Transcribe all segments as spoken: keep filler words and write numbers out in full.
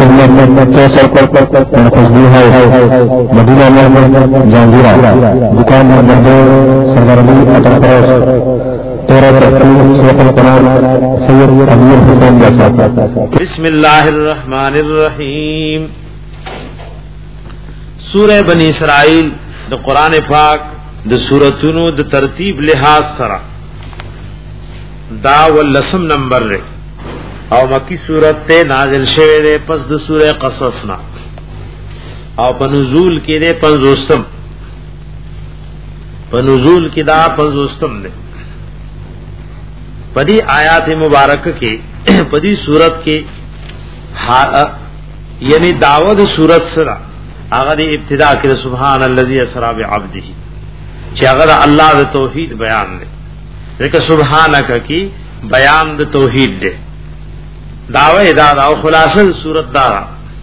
खिदमत कैसर खुशबू है मदीना में जहांगीरा दुकान नंबर दो सरदारली अटल तेरह तकलीफ सैफुल कुरान सैयद अमीर हुसैन जैसा। बिस्मिल्लाहिर्रहमानिर्रहीम। सूरह बनी इसराइल द कुरान पाक द सूरतुनो द तरतीब लिहाज सरा दा वल्लसम नंबर रे और मक्की सूरत ते नाजिल शवे दे पस द सूरह कसस ना और पनुजूल के दे पंजोस्तम पनुजूल की दा पंजोस्तम ने पदी आयात मुबारक के पदी सूरत के यानी दावद सूरत सरा अगर इब्तिदा के सुभान अल्लाजी असरा बिअब्दिही चे अगर अल्लाह द तौहीद बयान दे लेकिन सुभानक की बयान द तौहीद दे दावे दादा और खुलासा सूरत दारा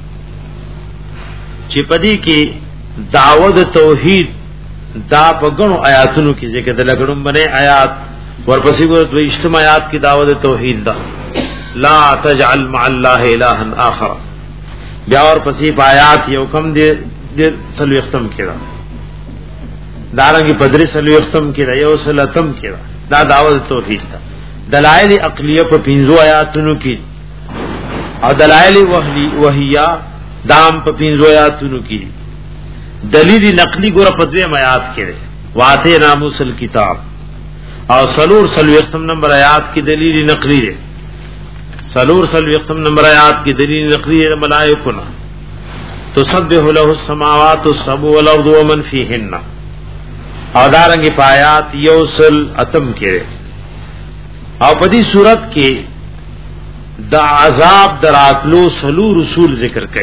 चिपदी की दावद तौहीद दा पगणो आयातनु की जेके दलगणुम बने आयात वर्पसी को तो इज्तिमा आयात की दावद तौहीद दा ला तजअल मअल्लाह इलाहन आखर ब्या और पसी आयात ये हुक्म दे दे सलु खत्म किया दारंगी पदरी सलु खत्म किया यो सलतम किया दा दावद तौहीद दा दलाइल अक्लिया पर पिंजो आयातनु की और दलाइल वहली वहिया दाम पर पिंजो आयातनु की दलील नकली गोरा पदवे आयात के वाते नामुसल किताब और सलूर सलवेख्तम नंबर आयात की दलील नकली है सलूर सलवेख्तम नंबर आयात की दलील नकली है मलाइकुना तो सब्बिहु लहु समावातु सबु वल अर्दु व मन फीहिन्ना और दारंगी पायात यौसल अतम के और पदी सूरत के द अजाब दरातलो सलूर उसूल जिक्र कई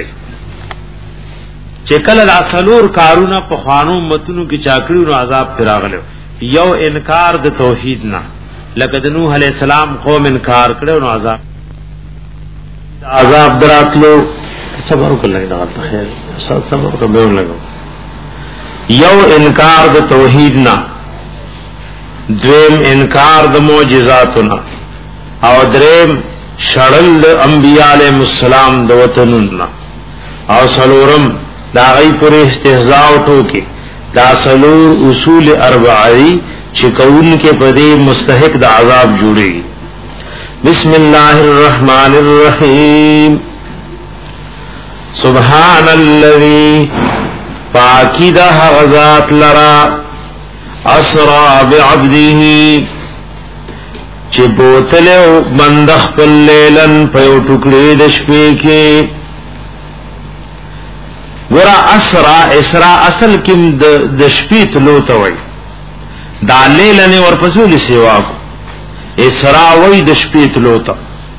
चेकल ला सलूर कारूना पखानो मतनु की चाकड़ी न अजाब फिरागलो यौ इनकार द तौहीद ना लकद नूह अलैहिस्सलाम कौम इनकार करे न अजाब अजाब दरातलो सबर को लगना है सब सबर को बेन लगो यौ इनकार द तौहीद ना द्वेम इनकार द मोजिजातुना और द्रेम शड़ल द अंबिया अलैहिस्सलाम द वतनुना और सलोरम दागई पूरे इस्तेहज़ा ठोके दासलूर उसूल अरबाई चिकौन के पदे मुस्तहिक द अजाब जुड़ेगी। बिस्मिल्लाहिर्रहमानिर्रहीम। सुब्हानल्लज़ी पाकीदा हज़ात लरा असरा बिअब्दिही चे बोतले बंदख पल्लेलन पयो टुकड़े दशपे के गोरा असरा इसरा असल किम दशपीत लोता वही दाले लने और पसूल सेवा को इसरा वही दशपीत लोता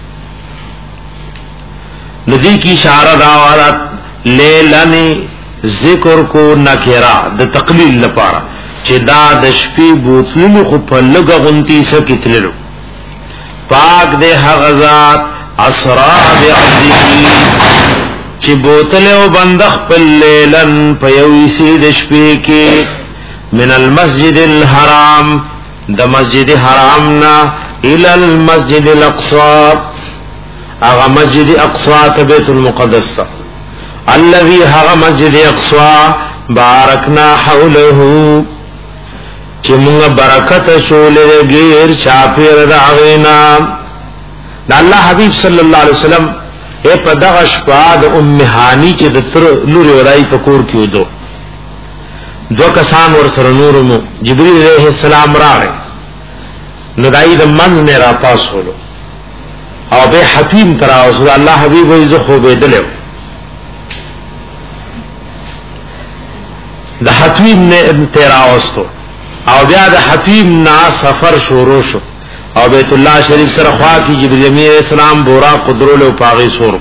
नदी की इशारा दावारत ले लने जिक्र को नकेरा द तकलील लपारा चिदा दशपी बोतलू को पल्लग गुंती से कितलेलो पाक दे हगजात असरा दे अब्दी ची बोतले ओ बंदख पल्लेलन पयोईसी दशपे के मिनल मस्जिद हराम द मस्जिद हराम ना इलल मस्जिद अक्सा आगा मस्जिद अक्सा बैतुल मुक़द्दस था अल्लज़ी हगा मस्जिद अक्सा बारकना हौलहू ची मुंगा बरकत शोले गेर चापेर दागेना अल्लाह हबीब सल्लल्लाहु अलैहि वसल्लम ए पदगश पाद उम्मे हानी के दत्र लूरी वदाई पकोर की दो दो कसान और सर नूर मु जिब्रील अलैहिस्सलाम रागे नदाई द मंज ने रा पास होलो और बे हकीम कराओ सो अल्लाह हबीब इज़ खूबे दले द हकीम ने तेरा वस्तो और ब्या द हकीम ना सफर शोरोशो और बैतुल्लाह शरीफ सर ख्वा की जिब्रील अलैहिस्सलाम बोरा कुदरोले पागी सोर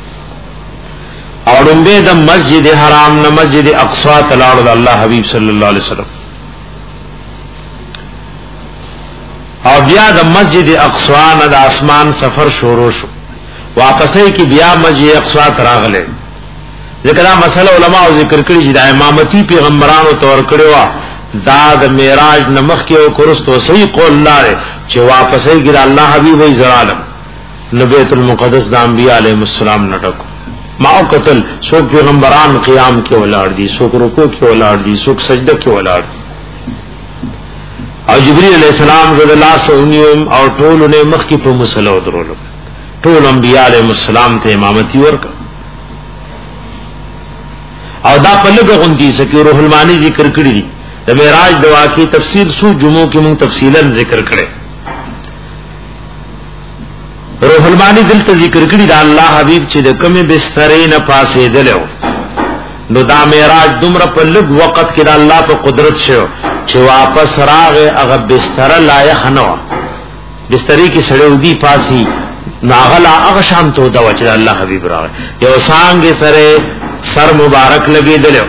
और उम्बे द मस्जिद हराम न मस्जिद अक्सा तलाड़ अल्लाह हबीब सल्लल्लाहु अलैहि वसल्लम और ब्या द मस्जिद अक्सा न द आसमान सफर शोरोश वापस है कि ब्या मस्जिद अक्सा तरागले जिक्र मसला उलमा जिक्र करी जिदा इमामती पैगंबरान तौर करेवा दाद मेराज नमक के कुरुस तो सही कौल लाए चे वापस है गिरा अल्लाह हबीब वही जरालम नबीतुल मुक़द्दस द अंबिया अलैहिस्सलाम नटक ما او قتل څوک پیغمبران قیام کې ولاړ دي، څوک رکوع کې ولاړ دي، څوک سجده کې ولاړ دي. او جبرئیل علیہ السلام زد الله سونیم او ټول نه مخ کې په مصلو درولو، ټول انبیاء علیهم السلام ته امامتی ورک. او دا په لږه غونډې سکه روح المانی ذکر کړی دي. د معراج د واقعي تفسیر سو جمعو کې موږ تفصیلا ذکر کړی. روح المانی دلته ذکر کړی دا الله حبیب چې د کومه بسترې نه پاسې دلو، نو دا معراج دومره په لږ وخت کې د الله په قدرت شو چې واپس راغې هغه بستر لایق نه و. بسترې کې سړیو دی پاسي ناغلا هغه شان ته دا چې الله حبیب راغی، یو څنګه سره سر مبارک لګې دلو،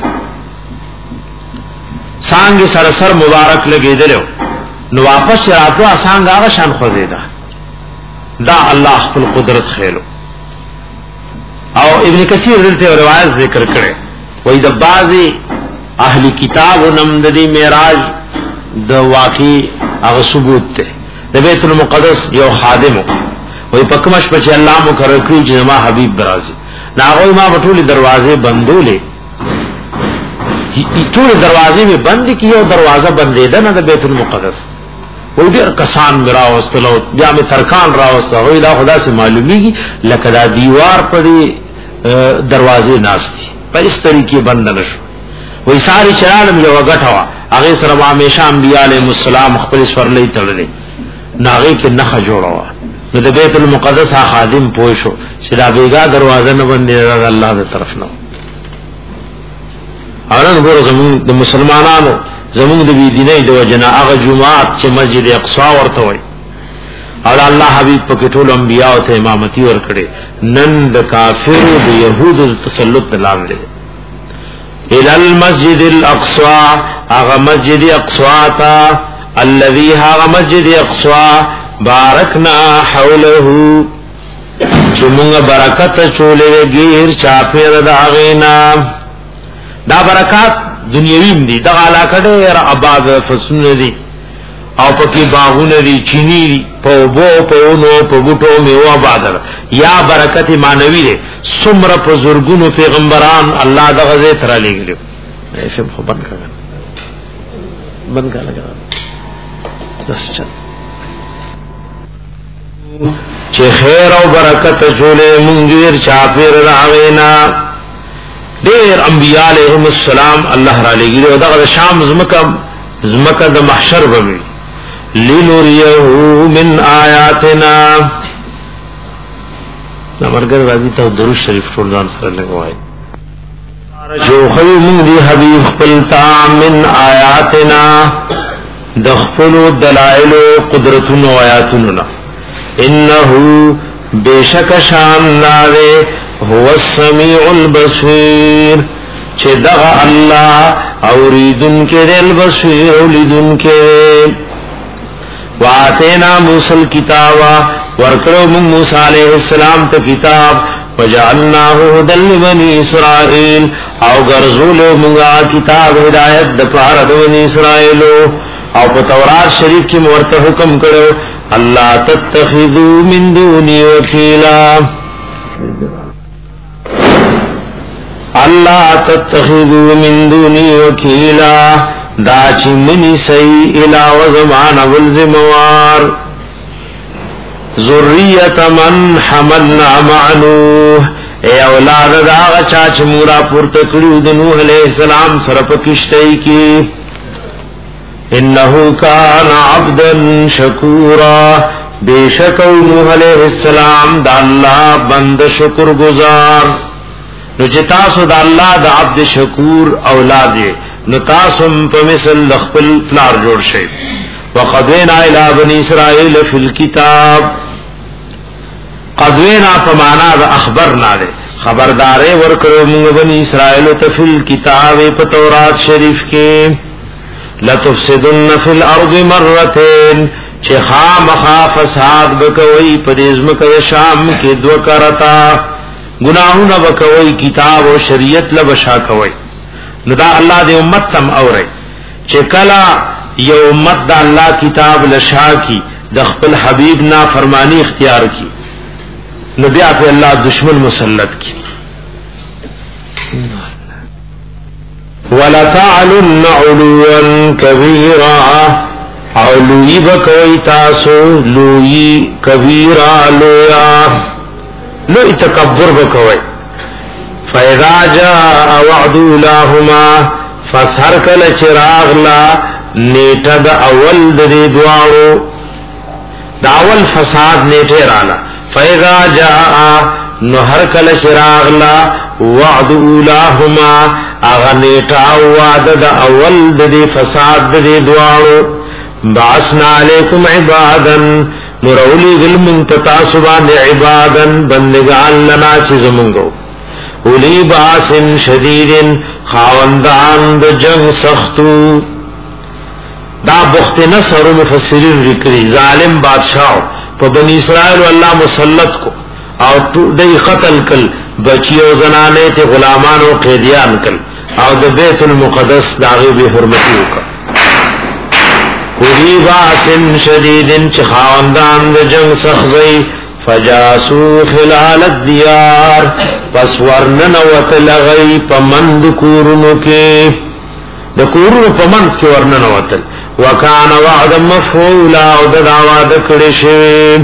څنګه سره سر مبارک لګې دلو، نو واپس راځو څنګه هغه شان خوځیدا. دا الله خپل قدرت خېلو. او ابن کثیر دلته روایت ذکر کړي وای د بعضی اهلی کتاب نم د دې معراج د واقعي هغه ثبوت ته د بیت المقدس یو خادم وای پکمش په الله مقرر کړی چې ما حبیب برازي ناغوی ما بطول دروازے بندولے، ټول دروازے میں بند کی یو دروازہ بندے ده نه د بیت المقدس. وې ډېر کسان میرا واستلو بیا می ترکان را واستلو، دا خدا سے معلومیږي لکه دا دیوار په دروازے ناشتي په اس طریقې بند نشو. وې ساری چرالم یو غټوا هغه سره همیشه انبیاء علیهم السلام خپل سورلې تړلې ناغه کې نخ جوړوا. نو د بیت المقدس خادم پوښو چې دا بیګا دروازه نه باندې الله تعالی طرف نه. اورن ګور زمون د مسلمانانو زمون د بی دیني د وجنا هغه جمعات چې مسجد اقصا ورته وای، او الله حبیب په ټول انبیاء ته امامتي ور کړې. نن د کافرو د يهودو تسلط لاندې الى المسجد الاقصى، هغه مسجد اقصا تا الذي هغه مسجد اقصا بارکنا حوله چې موږ برکت چولې غیر چاپیر داغینا. دا برکات دنیویم دي، دا علاقه ډېر آباد فسونه دي او پکې باغونه دي، چینی دي، په بو په نو په بوټو میوه آباد. یا برکت مانوي دي، څومره په زورګونو پیغمبران الله دغه ځای تر لګلو. شم خو بند کړه بند کړه لګا بس چل چې خیر او برکت جوړې مونږیر چاپیر راوینا. ډېر انبیاء علیهم السلام الله را لګیږي او دغه شام زمکه زمکه د محشر ووي لنوریه من آیاتنا. نمبرګر راځي ته درود شریف ټول ځان سره لګوای. جو خو مونږ دی حبیب خپل تا من آیاتنا د خپل دلائل قدرتونو آیاتونو. انه بیشک شان ناوے هو السمیع البصیر، چې دغه الله اوریدن کې دل بصیر اولیدن کې. واتینا موسی الکتاب، ورکړو موسی علیہ السلام ته کتاب، وجعلناه هدى لبني اسرائيل، او ګرځول موږ کتاب هدایت د پاره د بني اسرائیل. او په تورات شریف کې ورته حکم کړو الله تتخذوا من دوني وكيلا، الله تتخذوا من دوني وكيلا، دا چې منی سي الى وزمان والزموار ذریه من حملنا مع نوح، اے اولاد دا چا چې مورا پورته کړو د نوح عليه السلام سره په کشتۍ کې. انه کان عبدا شکورا، بیشک نوح علیہ السلام دا اللہ بند شکر گزار. نو چې تاسو دا اللہ دا عبد شکور اولاد نو تاسو په مثل خپل پلار جوړ شئ. وقضینا الی بنی اسرائیل فی الكتاب، قضینا په معنا د اخبرنا ده، خبردارې ورکړو موږ بنی اسرائیل ته فی الكتاب په تورات شریف کې. لتفسدن فی الارض مرتين، چې خامخا فساد بکوي په دې ځمکه شام کې دو کرتا، گناہونه بکوي، کتاب او شریعت لبشا کوي. نو دا الله دې امت تم اوري چې کلا یو امت دا الله کتاب لشا کی د خپل حبیب نا فرمانی اختیار کی، نو بیا په الله دشمن مسلط کی. ولتعلن علوا كبيرا علوی بکوی تاسو لوی کبیرا لویا لوی تکبر بکوی فَإِذَا جَاءَ وَعْدُ أُولَاهُمَا فَسَرْ كَلَ چراغ لا نیټه د اول د دې دواړو د اول فساد نیټه رااله فَإِذَا جَاءَ نو هر کله چراغ لا وعد أولاهما اغه نیټه او وعده د اول د دې فساد د دې دواړو بعثنا علیکم عبادا نورولی ظلم تتاسبان عبادا بندگان لنا چیزمونگو اولی باس شدید خاوندان د جنگ سختو دا بخت نصر مفسرین ذکری ظالم بادشاہ په بنی اسرائیل الله مسلط کو او دای قتل کل بچی او زنانه ته غلامان او قیدیان کل او د بیت المقدس داغه به حرمتی وکړه اولی باس شدید چ خاوندان د جنگ سخوی فجاسو خلال الدیار پس ورنن وطلغی پمند کورنو کے د کورنو پمند کی ورنن وطل وکان وعد مفعولا او د دعواد کڑشوی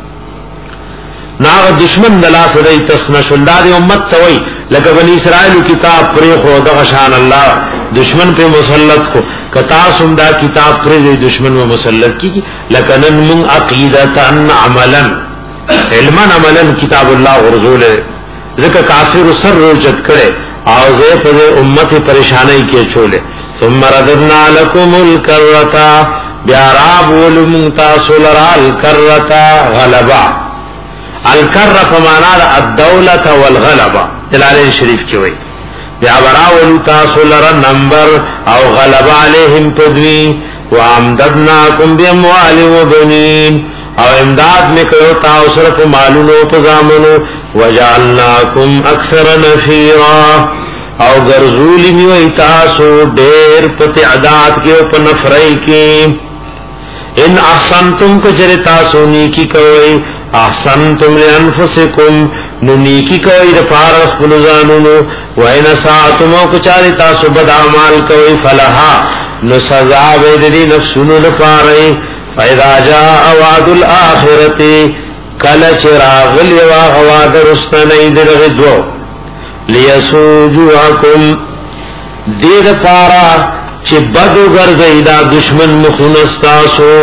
ناغ دشمن دلا صدی تسنشل دا دی امت توی لکه بنی اسرائیل کتاب پریخو دغشان اللہ دشمن پہ مسلط کو کتاسم دا کتاب پریخ دشمن و مسلط کی لکنن من عقیدتا عملا علما عملا کتاب اللہ ورزول ذکر کافر سر روجت کرے آوزے پر امت پریشانی کے چھولے ثم رددنا لکم الکرتا بیاراب ولمتا سلرا الکرتا غلبا الکر فمانا الدولت والغلبا جلالین شریف کی وئی بیابرا ولتا سلرا نمبر او غلبا علیہم پدوی وامددناکم بیموال و بنین او امداد میں کرو تاو صرف مالونو پزامنو وجعلناکم اکثر نفیرا او گرزولی میوئی تاسو دیر پتعداد کے او پنفرائی کے ان احسنتم کجر تاسو نیکی کوئی احسنتم لانفسکم نو نیکی کوئی رفارخ بلزانونو وین ساعتم او کچار تاسو بد اعمال کوئی فلہا نو سزا بیدی نفسونو لپارئی فَإِذَا جَاءَ وَعْدُ الْآخِرَةِ کَلَ چِرَاغ لِوَا غَوَادَ رُسْتَنَئِ دِرْغِ دو لِيَسُوجُوَكُمْ دید پارا چی بدو گرزئی دا دشمن مخونستاسو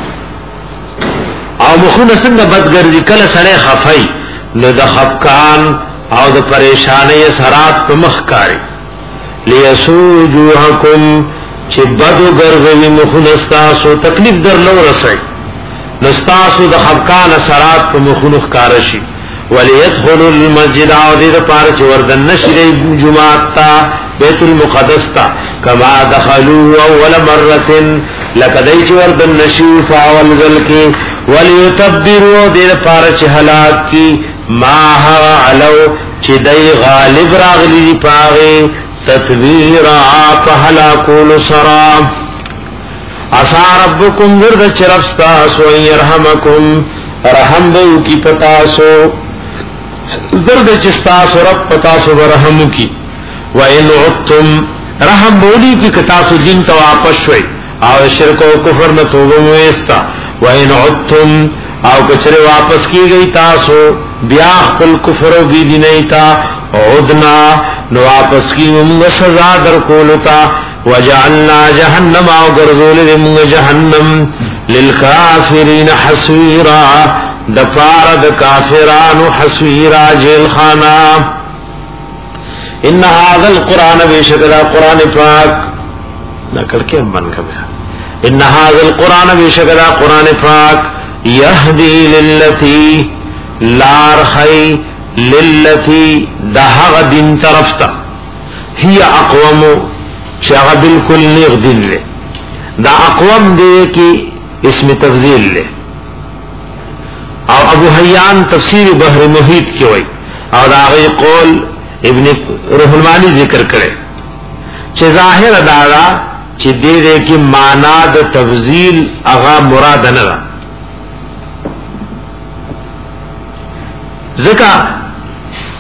او مخونستن دا بد گرزی کل سڑے خفائی نو دا خفکان او دا پریشانی سرات پا مخکاری لِيَسُوجُوَكُمْ چه بدو گرزوی مخونستاسو تکلیف در لو رسائی نستاسو دا خبکان سرات پا مخونخ کارشی ولیدخلو المسجد آودی دا پارا چه وردن نشر جماعت تا بیت المقدس تا کما دخلو اول مرتن لکدئی چه وردن نشر فاول ذلکی ولیتبرو دی دا پارا چه حلاک کی ماها علو چه دی غالب راغلی دی پاغی تطویرا پہلا کول سرام عصا ربکم ورد چرفستاسو ان یرحمکم رحم دو کی پتاسو زرد چستاسو رب پتاسو برحم کی وَإِنْ عُدْتُمْ رحم بولی کی کتاسو دین تو واپس شوئی او شرک و کفر نتوبو مویستا وَإِنْ عُدْتُمْ او کچرے واپس کی گئی تاسو بیاخ پل کفر و بی دینیتا عدنا نو واپس کی منگ سزا در کولتا وجعلنا جہنم او گرزول منگ جہنم للکافرین حسویرا دپار د کافران حسویرا جیل خانا ان هذا القرآن بیشکل قرآن پاک نکڑ کے بن کبھا ان هذا القرآن بیشکل قرآن پاک یهدی للتی لار خی للتی دہغ دین طرفتا ہی اقوام شاہ بالکل نیغ دین لے دا اقوام دے کی اسم تفضیل لے او ابو حیان تفسیر بحر محیط کی ہوئی او دا غی قول ابن روح المانی ذکر کرے چھ ظاہر دارا چھ دے دے کی مانا دا تفضیل اغا مراد نرا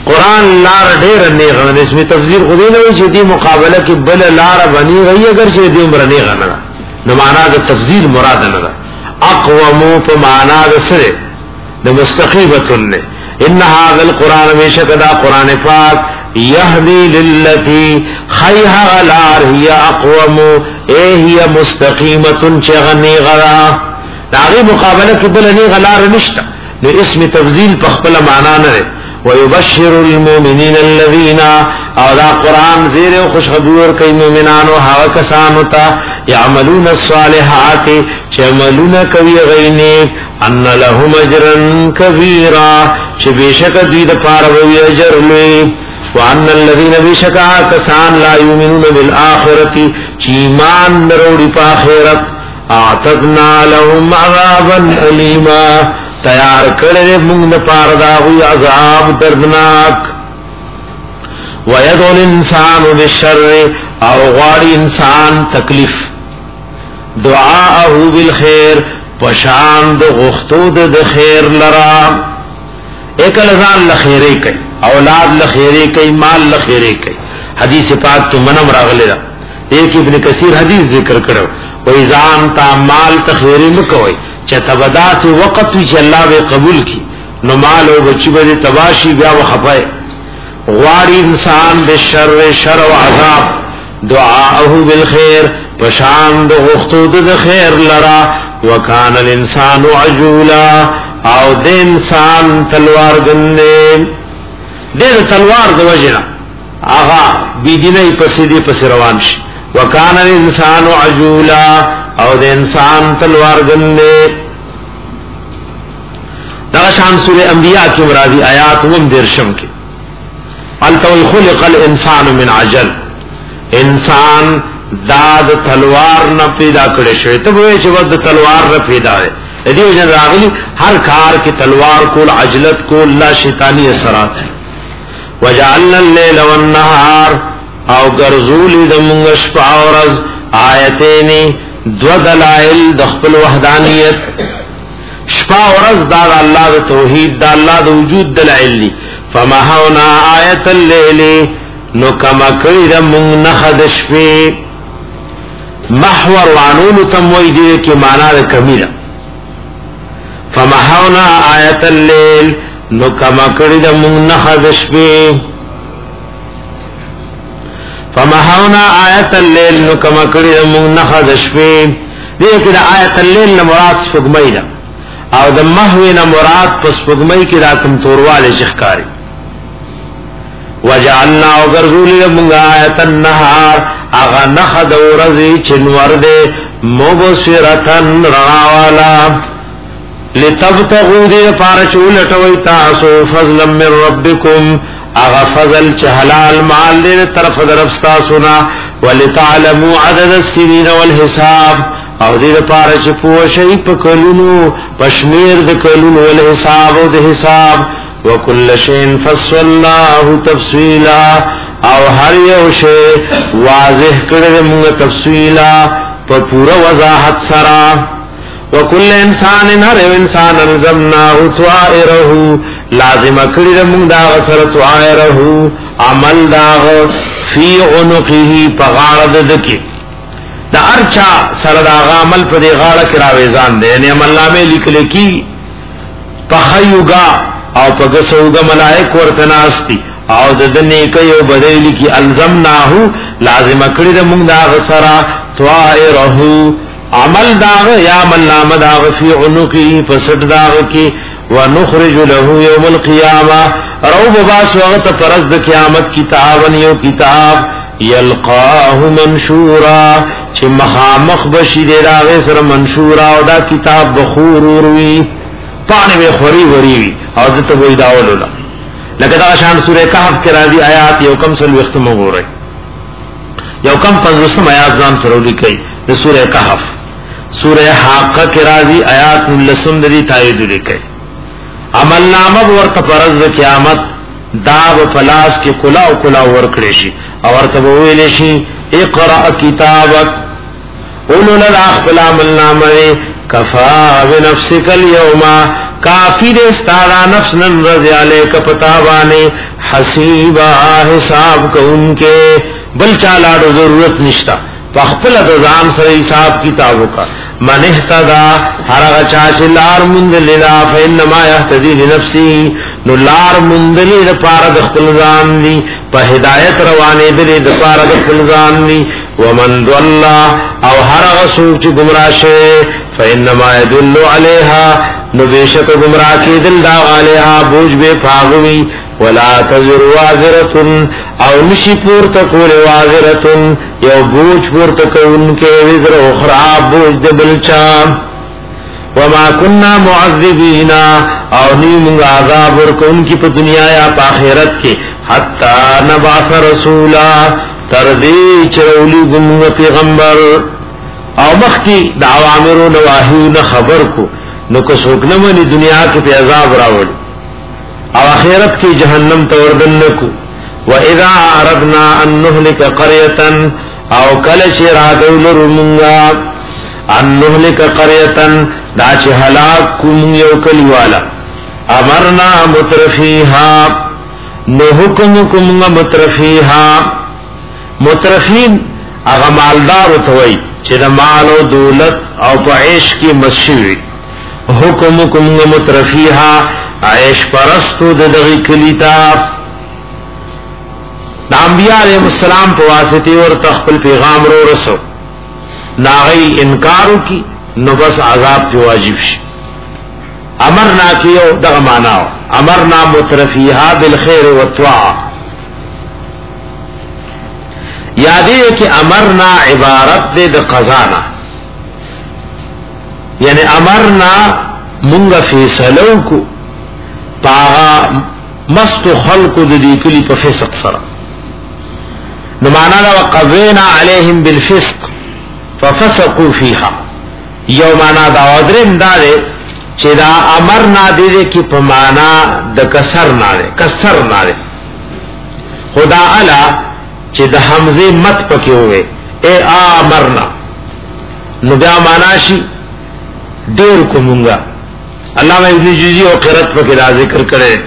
قرآن لار ډېر نه غنه اسمه تفسیر خو دې نه وي چې دې مقابله کې بل لار بني غي اگر چې دې عمر نه غنه نو معنا د تفسیر مراد نه ده اقوم په معنا د سره د مستقیمه نه ان هذا القران بشکدا قران پاک يهدي للتي خيها غلار هي اقوم اي هي مستقيمه چغني غلا داغي مقابله کې بل نه غلار نشته نو اسم تفضیل په خپل معنا نه ويبشر المؤمنين الذين او دا قرآن زیر و خوشخبور کئی مومنانو حوا کسانو تا یعملون الصالحات چعملون کوي غینی ان لهم اجرا کبیرا چه بیشک دوی دا پاروی اجر لوی وان الذين بیشکا کسان لا یؤمنون بالآخرتی چی ایمان نروڑی پا آخرت اعتدنا لهم عذابا علیما تیار کرے منگ پارداوی عذاب دردناک وَيَدْعُ الْإِنسَانُ بِالشَّرِّ او غاڑی انسان تکلیف دعاءه بالخیر پشاند غختود د خیر لرا ایک لزان لخیری کئی اولاد لخیری کئی مال لخیری کئی حدیث پاک تو منم راغلی را ایک ابن کثیر حدیث ذکر کرو وَإِذَانْ تا مال تخیری مکوئی چه تبدا سے وقت وی چه اللہ بے قبول کی نو مال و بچی بده تباشی بیا و خفائے غواری انسان بالشر شر و عذاب دعاءه بالخیر پشاند غختود د خیر لرا وکان الانسان عجولا او د انسان تلوار گنده د تلوار د وجنا آغا بیدینه پسیدی پس روان شي وکان الانسان عجولا او د انسان تلوار گنده دا شان سورہ انبیاء کی مرادی آیات وم درشم کی التوی خلق الانسان من عجل انسان داد تلوار نہ پیدا کرے شوی تب وی چې ود تلوار نہ پیدا ہے دې وجه راغلی هر کار کې تلوار کول عجلت کول لا شیطانی اثرات وجعلنا الليل والنهار او غرزول د موږ شپه او ورځ آیتین دو دلائل د خپل وحدانیت شپه او ورځ دا الله د توحید دا الله د وجود دلائل دي فمحونا آیت اللیل نو کما کړی د موږ نه د شپې محور وانون تموي دي کې معنا د کمی ده فمحونا آیت اللیل نو کما کړی د موږ نه د شپې فمحونا آیت اللیل نو کما کړی د موږ نه د شپې دې کې د آیت اللیل نه مراد سپوږمۍ ده او د محو نه مراد پس سپوږمۍ کې دا کوم تورواله ښکاری وجعلنا وغرزول لمغ آیت النهار اغا نخد ورزی چنور دے مبصرتن روالا لتبتغو دے پارچول ٹوئی تاسو فضلا من ربکم اغا فضل چہلال مال دے طرف درفستا سنا ولتعلموا عدد السنین والحساب او دے پارچ پوشی پکلونو پشمیر دکلونو والحساب و دے حساب وکل شین فصلناه تفصیلا او هر یو شی واضح کړل موږ تفصیلا په پورا وضاحت سره وکل انسان هر انسان الزمناه طائره لازم کړل موږ دا سره طائره عمل دا فی عنقه پغارد دکی دا ارچا سره دا عمل په دی غاړه کې راوېزان دي یعنی عمل نامه لیکل کی تخیوگا او پگسوگا ملائک ورتناستی او د نیکی او بدیلی کی الزمناهو لازم کړی د موږ دا غسرا طائره عمل داغ یا عمل نام داغ فی عنقه فسد داغ کی ونخرج له یوم القیامه روب باس وقت پرز د قیامت کتابن یو کتاب یلقاه منشورا چې مخامخ بشی دی داغ سره منشورا او دا کتاب بخور وروي پانی میں خوری وری وی او دته وې داولولا لکه دا شان سورہ کهف کې راځي آیات یو کم سل وختمو غوړي یو کم پنځوسم آیات ځان سره لیکي د سورہ کهف سورہ حاقہ کې راځي آیات لسم دې تایید لیکي عمل نامه ورته پرز قیامت دا په پلاس کې کلا او کلا ور کړی شي او ورته ویل شي اقرا کتابک اولو الاخبل عمل نامه کفا بنفسک اليوم کافی دے استارا نفس نن رضی علیک پتاوانے حسیبا حساب کو ان کے بل چالاڑو ضرورت نشتا فخپل دزان سر حساب کتابو کا من احتدا حرغ چاچ لار مندللا فإنما يحتدی لنفسی نو لار مندلی دا پارا دخپل زان دی پا ہدایت روانے دلی دا پارا دخپل زان دی ومن دوالا او حرغ سوچ گمراشے فإنما يدلو علیہا نو بیشک گمراہ کی دل دا علیہا بوجھ بے پاغوی ولا تزر وازرتن او نشی پورتا کول وازرتن یو بوجھ پورتا کون کے وزر اخرى بوجھ دے بلچا وما کننا معذبینا او نیمونگ عذاب ورکون کی پا دنیا یا پا آخرت کے حتی نبعث رسولا تردی چرولی گمونگ پیغمبر او مخ کی دعوامر و نواہیو نخبر کو نو کسوک نمانی دنیا کے پی عذاب راولی او آخرت کی جہنم توردن نکو وَإِذَا أَرَدْنَا أَن نُهْلِكَ قَرْيَةً او کلچ رادو لرمونگا ان نهلك قرية داچ هلاك کم یو کلیوالا امرنا مترفیها نو حکم کم مترفیها مترفین اغا مالدار توئی چه دا مال و دولت او پا عیش کی مسشوی حکم کم مترفیها عیش پرستو دا دغی کلیتا دا انبیاء علیہ السلام پا واسطی اور تخپل پیغام رو رسو ناغی انکارو کی نو بس عذاب پی واجب شی امرنا کیو دغ ماناو امرنا مترفیها بالخیر والطاعة یادی ہے کہ امرنا عبارت دے دا قضانا یعنی امرنا منگا فیصلو کو پاغا مست خلق دا دی کلی پا فسق سرا نمانا دا وقضینا علیہم بالفسق ففسقوا فیها یو مانا دا ودرم دا دے چی دا امر نا دے دے کی پا مانا دا کسر نا دے کسر نا دے خدا علا چی دا حمزے مت پکے ہوئے اے آمرنا نو بیا مانا شی دیر کو منگا اللہ ابن جوزی و قرت پکے دا ذکر کرے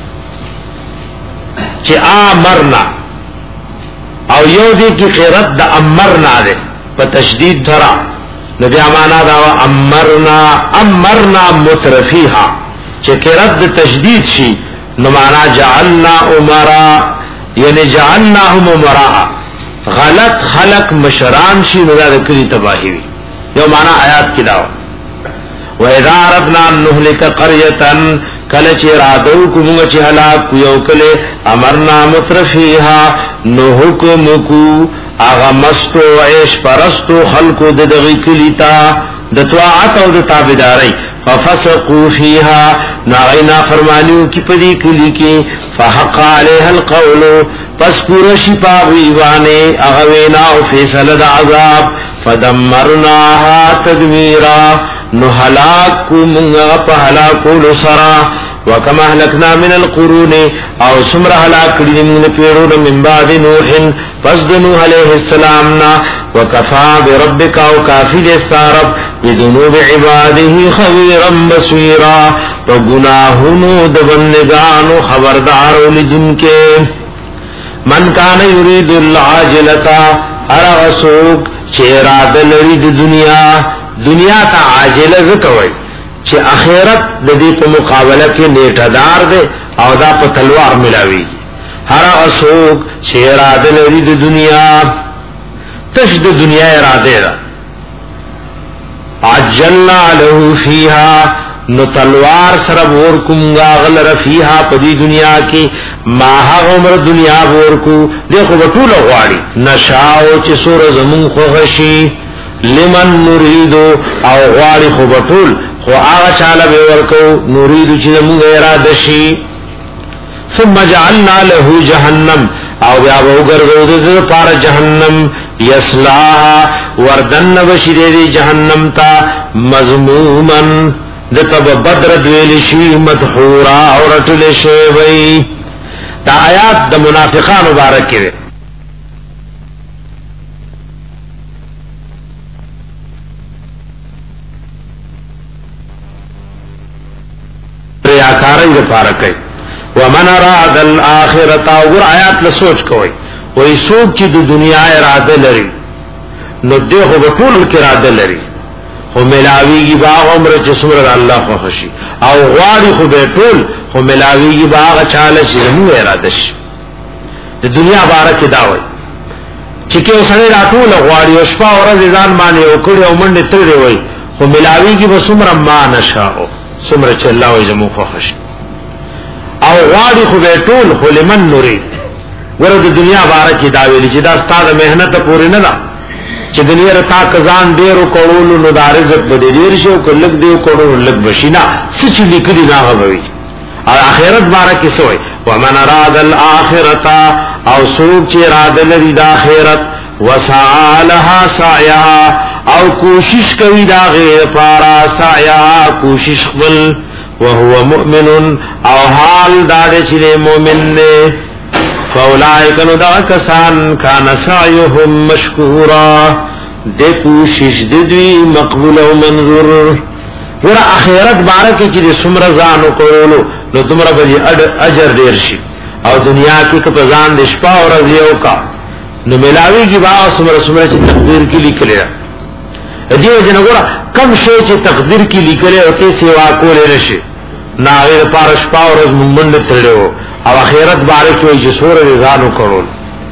چی آمرنا او یو دے کی قرت دا امرنا دے پا تشدید دھرا نبی امانا داوا امرنا امرنا مترفیها چکے رد تشدید شی نمانا جعلنا امرا یعنی جعلناهم امرا غلط خلق مشران شی ندا دکلی تباہی وی یو مانا آیات کی داوا وَإِذَا عَرَبْنَا نُهْلِكَ قَرْيَةً کل چی رادو کمونگ چی حلاک کو یو کلے امرنا مترفیها نو حکمکو آغا مستو عیش پرستو خلقو ددغی کلیتا دتواعت او دتابداری ففسقو فیها ناغینا فرمانیو کی پدی کلی کی فحق علیہ القولو پس پورشی پاغیوانے اغویناو فیصل دا عذاب فدمرناها تدمیرا نو حلاکو منگا پا حلاکو لسرا وکما اهلکنا من القرون او سمر هلاک کړي موږ پیرو من بعد نوح پس د نوح عليه السلام نا وکفا بربک او کافی د سارب بذنوب عباده خبيرا بصيرا وغناهونو د بندگانو خبردار ولدونکو من کان یرید العاجلتا ارغسوک چیرا د لری د دنیا دنیا تا عاجله زکوي چې اخرت د دې په مقابله کې نیټدار دی او دا په تلوار ملاوي هر اسوک چې اراده لري د دنیا تش د دنیا اراده را عجلنا له فیها نو تلوار سره ور کومغا غل رفیها په دې دنیا کې ما عمر دنیا ور کو دغه ټول غواړي نشاو چې سور زمون خوشي لمن نريدو او غواړي خو بطول خو آغا چالا بے ورکو نريدو چیز مونگ اراده شی ثم جعلنا له جہنم او بیا بہو گرزو دے پار جہنم یسلاها وردن بشید دی جہنم تا مضمومن دتب بدر دویل شی مدحورا اور اٹل شیوئی دا آیات دا منافقان مبارک کرے ریاکاری دا پارا کئی ومن اراد الاخرته اور آیات له سوچ کوي وای سوچ چې د دنیا اراده لري نو دغه په ټول کې اراده لري خو ملاویږي باغ عمر چې سمره الله خو خشي او غواړي خو به ټول خو ملاویږي باغ چاله چې نو اراده شي د دنیا باره کې دا وای چې کې وسره راټول غواړي او شپه ورځ ځان باندې وکړي او منډه ترې وای خو ملاویږي به سمره ما نشاو سمره چې الله وي زمو خو خشي او غواړي خو به ټول خو لمن نوري ورته د دنیا باره کې دا ویل چې دا ستاسو مهنت پورې نه ده چې دنیا رتا کزان ډیرو کولو نو د رزق به ډیر شي او کلک دی کولو لک بشینا سچ لیکلي نه غوي او اخرت باره کې سوې ومن اراد الاخرته او سوق چې اراده لري د اخرت وسعالها سعيها او کوشش کوي دا غیر پارا سعيها کوشش خپل وهو مؤمن او حال دا چې مؤمن نه فاولائک نو دا کسان کان سعیهم مشکورا دے کوشش دوی مقبول او منظور ور اخرت بارکه چې سمر ځانو کولو نو تمره به اجر ډیر شي او دنیا کې که ځان د شپه او ورځ یو کا نو ملاویږي با سمر سمر چې تقدیر کې لیکل دیو جنګورا کم شی چې تقدیر کې لیکل او ته سیوا کولې نشي ناغیر پارش پا اور از ممبند ترڑے ہو او اخیرت بارک ہوئی جسور رضانو کرول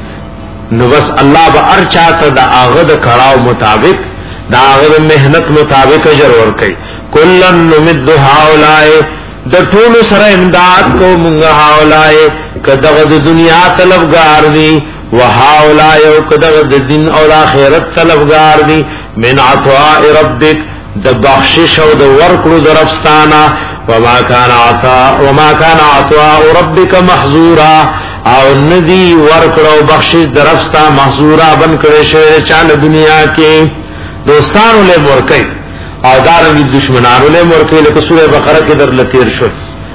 نو بس اللہ با ارچاتا دا آغد کراو مطابق دا آغد محنت مطابق اجر ورکی کلن نمد ہاولائے دا طول سر امداد کو منگا ہاولائے کدغد دنیا طلبگار دی و ہاولائے کدغد دن اور آخرت طلبگار دی من عطواء ربک د بخشش او د ورکړو درفستانا وما كان عطاء وما كان عطاء ربك محظورا او ندی ورکړو بخشش درفستا محظورا بن کړي شه چاله دنیا کې دوستانو له ورکې او دارنګ دشمنانو له ورکې لکه سوره بقره کې در لتیر شو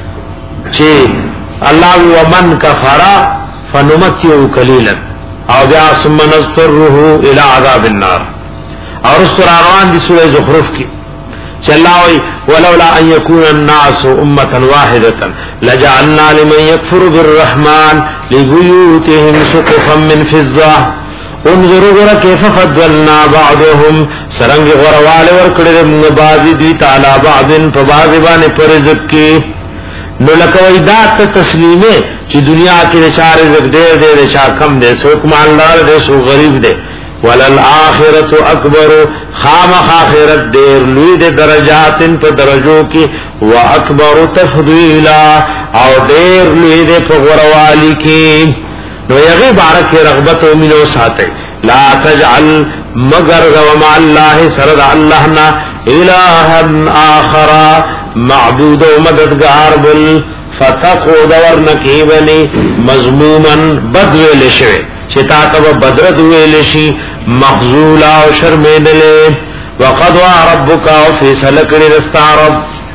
چې الله ومن كفر فنمتعه قليلا او بیا ثم نضطره الى عذاب النار اور اس طرح روان دی سورہ زخرف کی چلاوی ولولا ان يكون الناس امه واحده لجعلنا لمن يكفر بالرحمن لبيوتهم سقفا من فضه انظروا كيف فضلنا بعضهم سرنگ غروال ورکړه موږ بعضی دی تعالی بعضن فبعض باندې پرزق کی نو لکوی دا تسلیمه چې دنیا کې چار رزق ډېر ډېر چا کم دي سو مالدار دي سو غریب دي وللآخرت اکبر خامخ آخرت دیر لوی دے درجات پا درجوں کی و اکبر تفضیلا او دیر لوی دے پا غروالی کی نو یغی بارک رغبت و منو ساتے لا تجعل مگر ومع اللہ سرد اللہنا الہا آخر معبود و مددگار بل فتقود ورنکیبنی مضموما بدویل شوے چتا تب بدرت ویلشی مخذولا او شرمیدلے وقد وا ربک او فیصل کړي رستا رب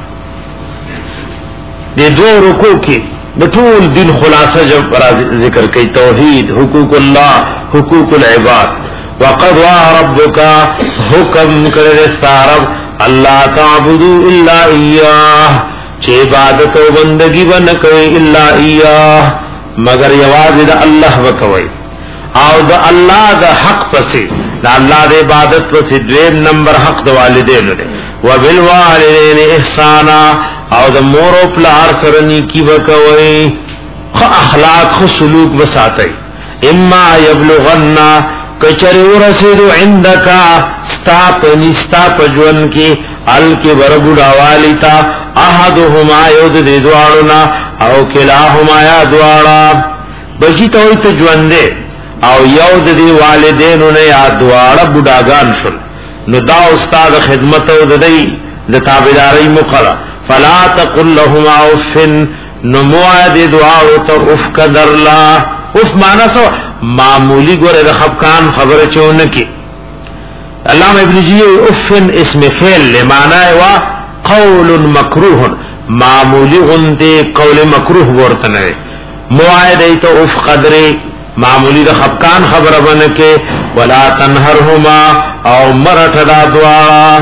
دې دو رکوع کې د ټول دین خلاصه جب ذکر کوي توحید حقوق الله حقوق العباد وقد وا ربک حکم کړي رستا رب الله تعبدوا الا اياه چې عبادت او بندگی ونه کوي الا اياه مگر یوازې د الله وکوي او د الله د حق پسې د الله د عبادت پسې دویم نمبر حق د والدینو دی وبالوالدین احسانا او د مور او پلار سره نیکی وکوي خو اخلاق خو سلوک وساتئ اما یبلغن کچری ورسیدو عندک استاپ نستاپ جون کی الکبر بډاوالیتا احدهما یود د دوالنا او کلاهما یا دوالا بچی ته وي ته ژوندې او یو د دی والدینو نه یا دواړه بډاګان شول نو دا استاد خدمت او د دی د تابعداري مقرره فلا تقل لهما اف نمواد دعاء ته اف قدرلا اف معنا سو معمولی ګوره د خفقان خبره چونه کی علامه ابن جی اف اسم فعل لمعنى وا قول مکروه معمولی غنته قول مکروه ورته نه موعده ته اف قدره معمولی د خفقان خبره بنه کې ولا تنهرهما او مرټ دا دعا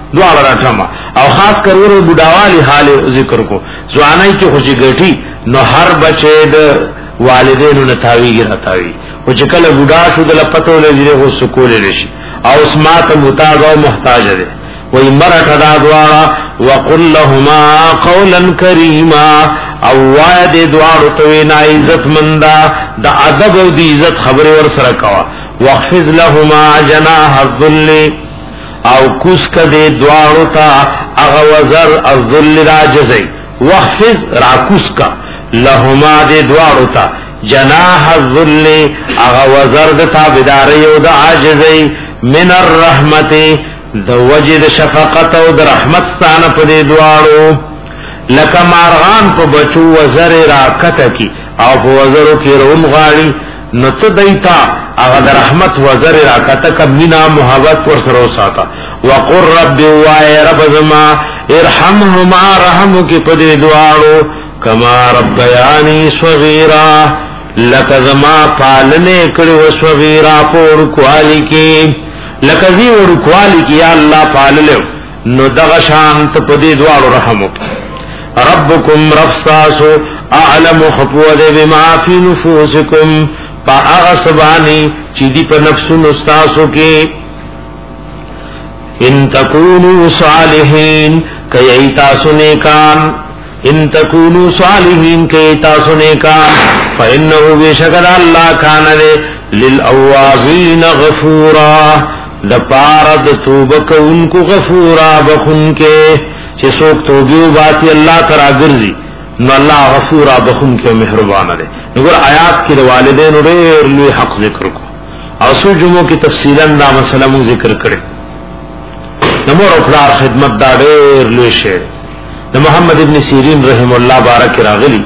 دواړه راټما او خاص کرور بډاوالی حال ذکر کو ځوانای کې خوشي ګټي نو هر بچي د والدینو نه تاویږي راتاوي او چې کله بډا شو د لپتو لږه هو سکول لشي او اسمات متاج او محتاج دي وای مرټه دا دواړه وقل لهما قولا کریما او وعد دواړو ته نه عزت مندا د ادب او د عزت خبره ور سره کوا واخفض لهما جناح الذل او کوس کده دواړو ته هغه وزر الذل راجزي واخفض راکوس کا لهما د دواړو ته جناح الذل هغه وزر د تابعداري او د عاجزي من الرحمت د وجد شفقت او د رحمت ستانه په دې دواړو لکه مارغان په بچو وزر راکته کی او په وزرو کې روم غاړي نو ته دیتا هغه د رحمت وزر راکته ک مینا محبت ور سره وساته وقر رب و رب زما ارحمهما رحمک په دې دواړو کما ربیانی صغیرا لکه زما پالنه کړو صغیرا پور کوالی کې لکه زی ور کوالی کې یا الله پاللو نو دغه شان ته په دې دواړو رحم وکړه ربکم رفساسو اعلم خفوه بما فی نفوسکم پا اغسبانی چی دی پا نفسون استاسو کے ان تکونو صالحین کئی ایتاسو نیکان ان تکونو صالحین کئی ایتاسو نیکان فإنہو بشکر اللہ کانلے للأوابین غفورا دپارد توبک انکو غفورا بخن کے چه سوک توبیو باتی اللہ ترا گرزی نو الله غفور بخون کې مهربان دی نګور آیات کې د والدین ډېر لوی حق ذکر کو او سو جمعو کې تفصیلا دا مسله مو ذکر کړي د مور او پلار خدمت دا ډېر لوی شی د محمد ابن سیرین رحم الله بارک راغلی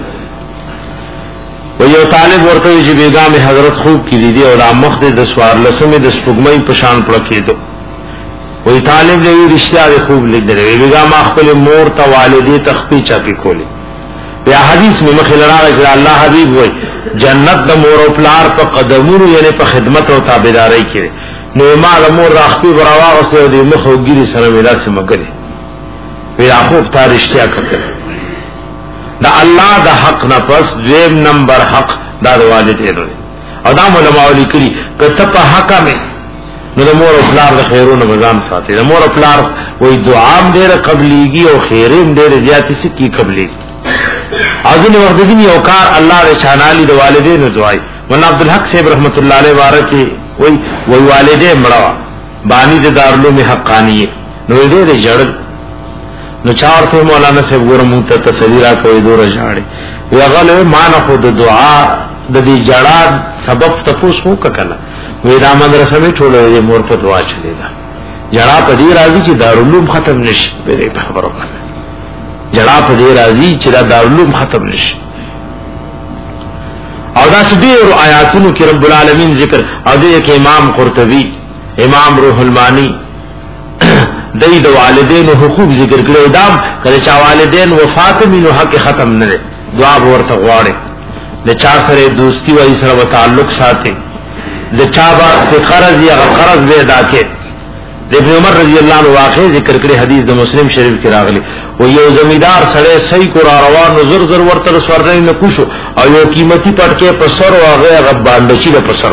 و یو طالب ورته چې بیگام حضرت خوب کې دي او د مخ د سوار لسمه د سپګمۍ پشان پړ کېدو وی طالب له رښتیا خوب لیدل بیگام خپل مور ته والدې تخپی چاپی کولی بیا حدیث میں مخیل راغی اللہ حبیب وی جنت دا مور و پلار پا قدمونو یعنی پا خدمت و تابداری کرے نو ما دا مور راخپی براواغ سے دی مخ و گیری سنمیدہ سے مگلی وی آخوب تا رشتیا کرتے دا اللہ دا حق نفس دویم نمبر حق دا دا والدینو دی او دا علماء علی کری کتا پا حقا میں نو دا مور و پلار دا خیرون بزان ساتے دا مور و پلار وی دعام دیر قبلیگی او خیرین دیر زیادی سکی قبلیگی ازن وقت دین یو کار الله رشانالی د والدینو دعای مولانا عبدالحق صاحب رحمت الله علیه بارکه وای وای والدین مړه بانی د دارالعلوم حقانیه نو دې جړل نو چار ته مولانا صاحب ګورم ته تصویرا کوي دور جاړي ویغله مان خو د دعا د دې جړا سبب تفوس هو کله وې دا مدرسې می ټوله مور په دعا چلی دا جړا په دې راځي چې دارالعلوم ختم نشي به خبرو کنه جڑا په دې راځي چې دا دارالعلوم ختم نشي او دا ډېر آیاتونو کې رب العالمین ذکر او دې کې امام قرطبي امام روح المانی دای د والدین حقوق ذکر کړو دا کله چې والدین وفات مینو حق ختم نه دعا ورته غواړي د چا سره دوستی وای سره تعلق ساتي د چا با قرض یا قرض به ادا کړي ابن عمر رضی اللہ عنہ واقع ذکر کړي حدیث د مسلم شریف کې راغلی و یو زمیدار سره صحیح کو را روان زر زر ورته سوړنی نه کوشو او یو قیمتي پټکه په سر او هغه غبان دچی د پسر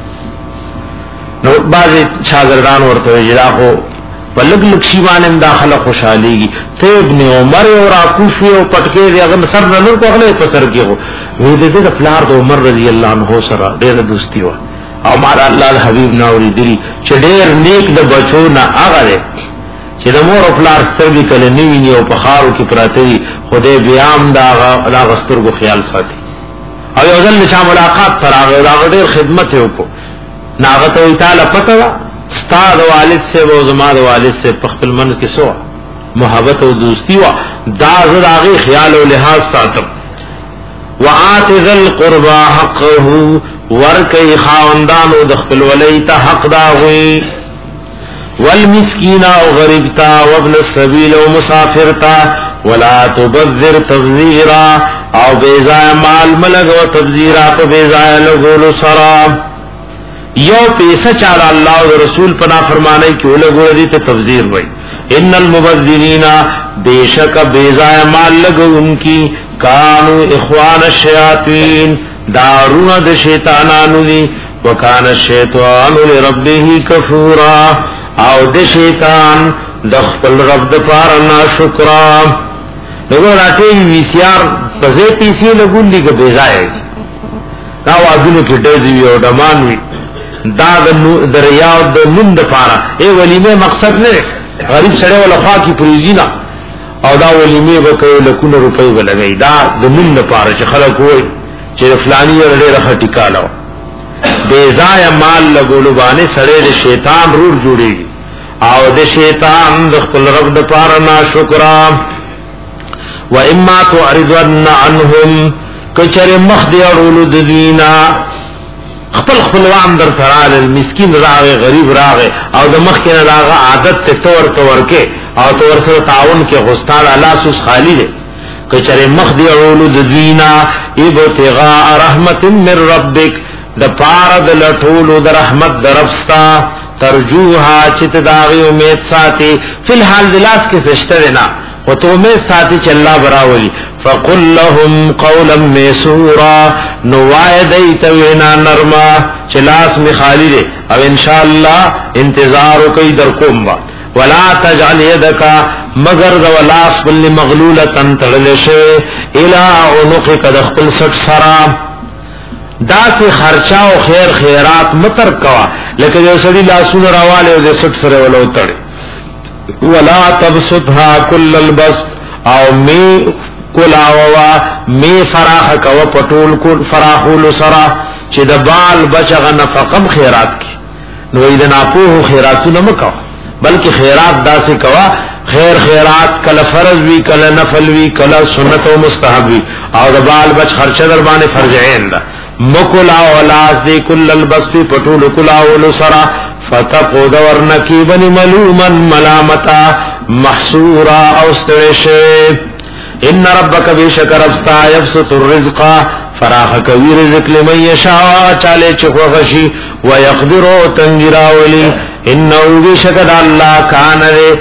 نو بعض شاګردان ورته یلا خو بلګ لک شی باندې داخله خوشاليږي ته ابن عمر او را کوشو او پټکه دی هغه سر نه نور کوغله پسر کې وو دې دې د پلار د عمر رضی الله عنه سره ډېر دوستی و او مار الله حبیب ناوری دلی چې ډېر نیک د بچو نه هغه چې د مور او پلار سترګې کله نیویني او په خارو کې پراته دي خدای بیام دا دا غسترګو خیال ساتي او یو ځل نشه ملاقات تراغه دا ډېر خدمت وکړو ناغه ته تعالی پته استاد والد سے و زما د والد سے په خپل من کې سو محبت او دوستی وا دا زړه خیال او لحاظ ساتم وآت ذل قربا حقه ورکی خاوندانو د خپل ولی ته حق دا وی والمسکین او غریب تا وابن السبیل او مسافر تا ولا تبذر تبذیرا او بیزای مال ملگ و تبذیرا په بیزای لګولو سرا یو پیسہ چاله الله او رسول پنا فرمانه کې ولګول دي ته تفسیر وای ان المبذرین بیشک بیزای مال لګونکی کانو اخوان الشیاطین دارون د شیطانانو دي وکانه الشیطان لربه کفورا او د شیطان د خپل رب د پاره ناشکرا دغه راټي وی سی آر په زی پی سی لګول دي کې بیزای دا واځونو کې ډېر او ډمان وی دا د ریاض د نوم د پاره ای ولیمه مقصد نه غریب سره ولا خاکی پریزینا او دا ولیمه وکړي لکونه روپۍ ولګي دا د نوم د پاره چې خلک وای چې فلانی ډېر خټی کالو بے ځای مال لګولو باندې سره د شیطان رور جوړي او د شیطان د خپل رب د پاره ناشکرا و اما تعرضن عنهم کچره مخدی اورولو د دینا خپل خپلوان در ترال المسکین راغه غریب راغه او د مخکنه راغه عادت ته تور تور کې او تور سره تعاون کې غستار الله سوس خالی دی کچره مخدی اورولو د دینا ابتغاء رحمت من ربک د پاره د لټولو د رحمت درفستا ترجوها چت داغي امید ساتي فل حال دلاس کې سشتره نه او تو امید ساتي چې الله براولي فقل لهم قولا میسورا نوایدیت وینا نرما چلاس می خالی دے او انشاءاللہ انتظار کوي در کوم با ولا تجعل يدك مگر ذو لاس بل مغلوله تللشه الى عنقك دخل سٹ سرا دا سے خرچا او خیر خیرات متر کوا لکه یو سړي لاسونه راواله او د سټ سره ولو تړي ولا تبسطها كل البسط او می کلاوا می فراخ کوا پټول کو فراخول سرا چې د بال بچغه نفقم خیرات کی نو اذا ناپوه خیراتونه مکو بلکې خیرات داسې کوا خیر خیرات کله فرض وی کله نفل وی کله سنت او مستحب وی او د بال بچ خرچه در باندې فرض عین ده مکلا ولاس دی کل البسط پټول کلا ول سرا فتقود ورنکی بن ملوما ملامتا محصورا او استوشه ان ربک بشکر ابستا یبسط الرزق فراخ کوي رزق لمن یشاء چاله چخو غشي ويقدر تنجراولي انه بشکر الله کان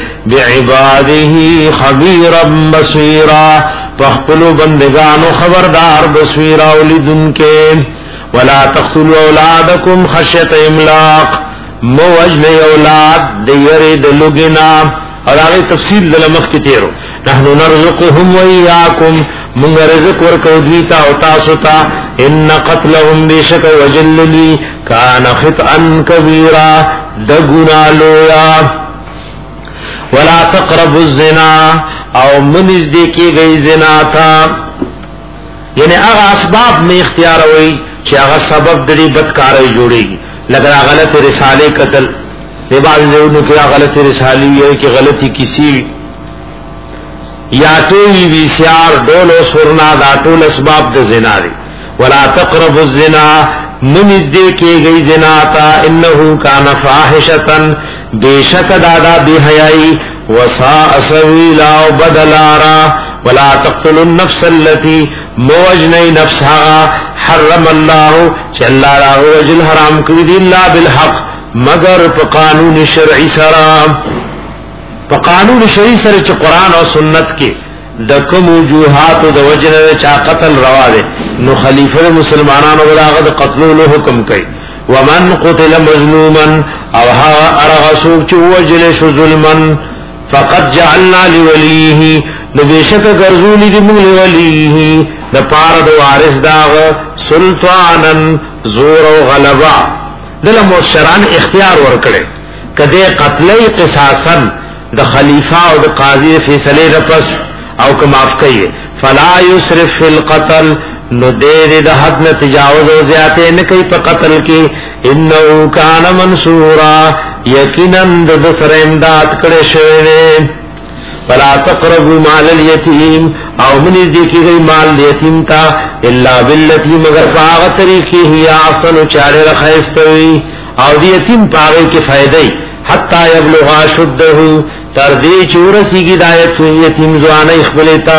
بعباده خبيرا بصيرا فخپلو بندگانو خبردار بصیرا ولیدن کے ولا تقتلوا اولادکم خشیت املاق موجن اولاد دیری دلگنا اور آگے تفصیل دلمخ کی تیرو نحن نرزقهم ویاکم منگ رزق ورکو دویتا و تاسوتا ان قتلهم بیشک وجللی کان خطعا کبیرا دگنا لویا ولا تقربوا الزنا او منز دیکی گئی زنا تا یعنی اغا اسباب میں اختیار ہوئی چی اغا سبب دری بدکاری جوڑے گی لگر غلط رسالے قتل یہ بعض زیونوں کی غلط رسالی ہوئی کہ غلطی کسی یا توی ویسیار ڈولو سرنا دا طول اسباب دا زنا دی ولا تقربوا الزنا منز دیکی گئی زنا تا انہو کان فاحشتا بیشک دادا بی حیائی وساء سویلا وبدلارا ولا تقتلوا النفس التي موجني نفسها حرم الله چلا را وجل حرام کړی دی الا بالحق مگر په قانون شرعي سره په قانون شرعي سره چې قران او سنت کې د کوم وجوهات او د وجنه چا قتل روا ده نو خلیفہ مسلمانانو دغه د قتلولو حکم کوي ومن قتل مظلوما او ها ارغسو چې وجل شو ظلما فقد جعلنا لوليه نبيشك غرزولي دي من وليه د پاره د وارث داغ سلطانا زور او غلبا دله مشران اختیار ورکړي کده قتلې قصاصا د خلیفہ او د قاضي فیصله رپس او که معاف کوي فلا يسرف في القتل نو دې د حد نه تجاوز او زیاته نه کوي په قتل کې انه کان منصورا یقینا د سره امداد کړي شوی فلا تقربوا مال اليتيم او من دې کې مال یتیم تا الا بالتي مگر هغه طریقې هي احسن چاره خیستوي او دې یتیم پاره کې فائدې حتا يبلغ شده تر دې چورسیږي دایت یتیم ځوانه خپلتا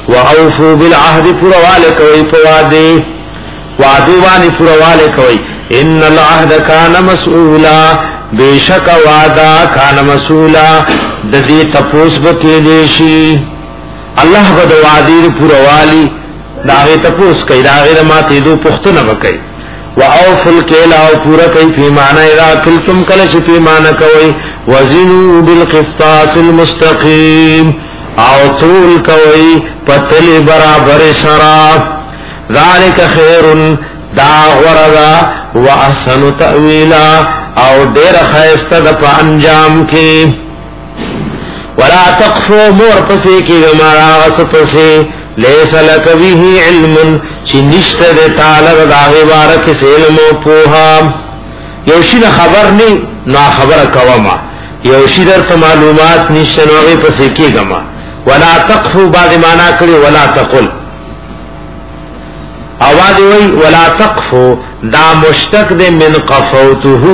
واوفوا بالعهد فرواله کوي پواده وعدو باندې فرواله کوي ان العهد کان مسئولا بیشک وعدا کان مسئولا د دې تپوس بکې دیشي الله بد وعدی پروالی داغه تپوس کوي داغه ماته دو پختونه وکي واوفل کلا او پورا کوي په معنا اذا کلتم کلش په معنا کوي وزنوا بالقسطاس المستقيم او طول کوي پتل برابر سرا ذالک خیر دا وردا واحسن تاویلا او ډیر خیسته د انجام کې ولا تقفو مور پسې کې مارا وسپسې ليس لك به علم چنشت د تعالی د هغه بارک علم او پوها یوشي خبر نه نا خبر کوما یوشي درته معلومات نشته نو هغه پسې کېګما ولا تقفو بعد معنا کړي ولا تقل اواز وی ولا تقفو دا مشتق د من قفوته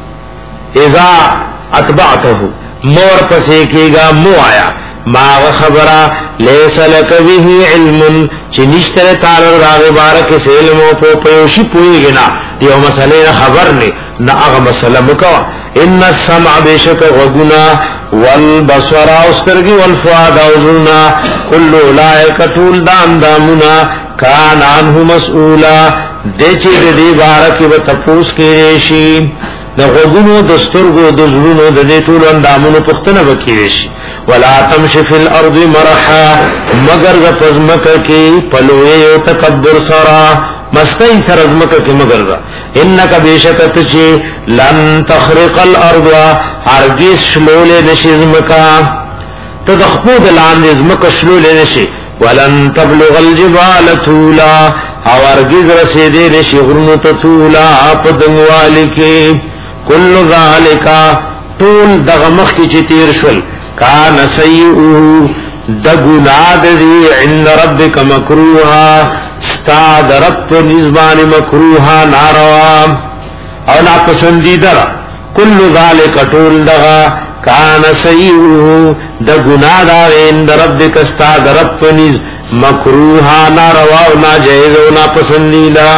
اذا اتبعته مور پسې کېګا مو آیا ما خبره ليس لك به علم چنشتره تعالی راغه بارک علم او په پوشي پويګنا یو مسئله خبر نه نه هغه مسئله مکوا ان السمع بشک وغنا والبصر واسترغي والفؤاد وزنا كل اولئک طول دام دامنا کان عنه مسؤولا دچې دې بارک و تفوس کې شي د غوګونو د سترګو د زړونو د دې ټول اندامونو پختنه وکړي شي ولا تمشي في الارض مرحا مگر ز پزمکه کې پلوې او تکبر سرا مستی سر ازمکه کې مگر ز انک بیشکت چی لن تخرق الارض هرگز شلول نشي زمکا تدخود لان زمکه شلول نشي ولن تبلغ الجبال طولا او هرگز رسیدې نشي غرونو ته طولا پدنوالي کې کل ذالک طول دغه مخ کی چې تیر شول کان سیئو د ګناه دی عند ربک مکروها استاد رب نزبان مکروها ناروا او نا پسندیدہ کل ذالک طول دغه کان سیئو د ګناه دی عند ربک استاد رب نز مکروها ناروا او ناجیز او نا پسندیدہ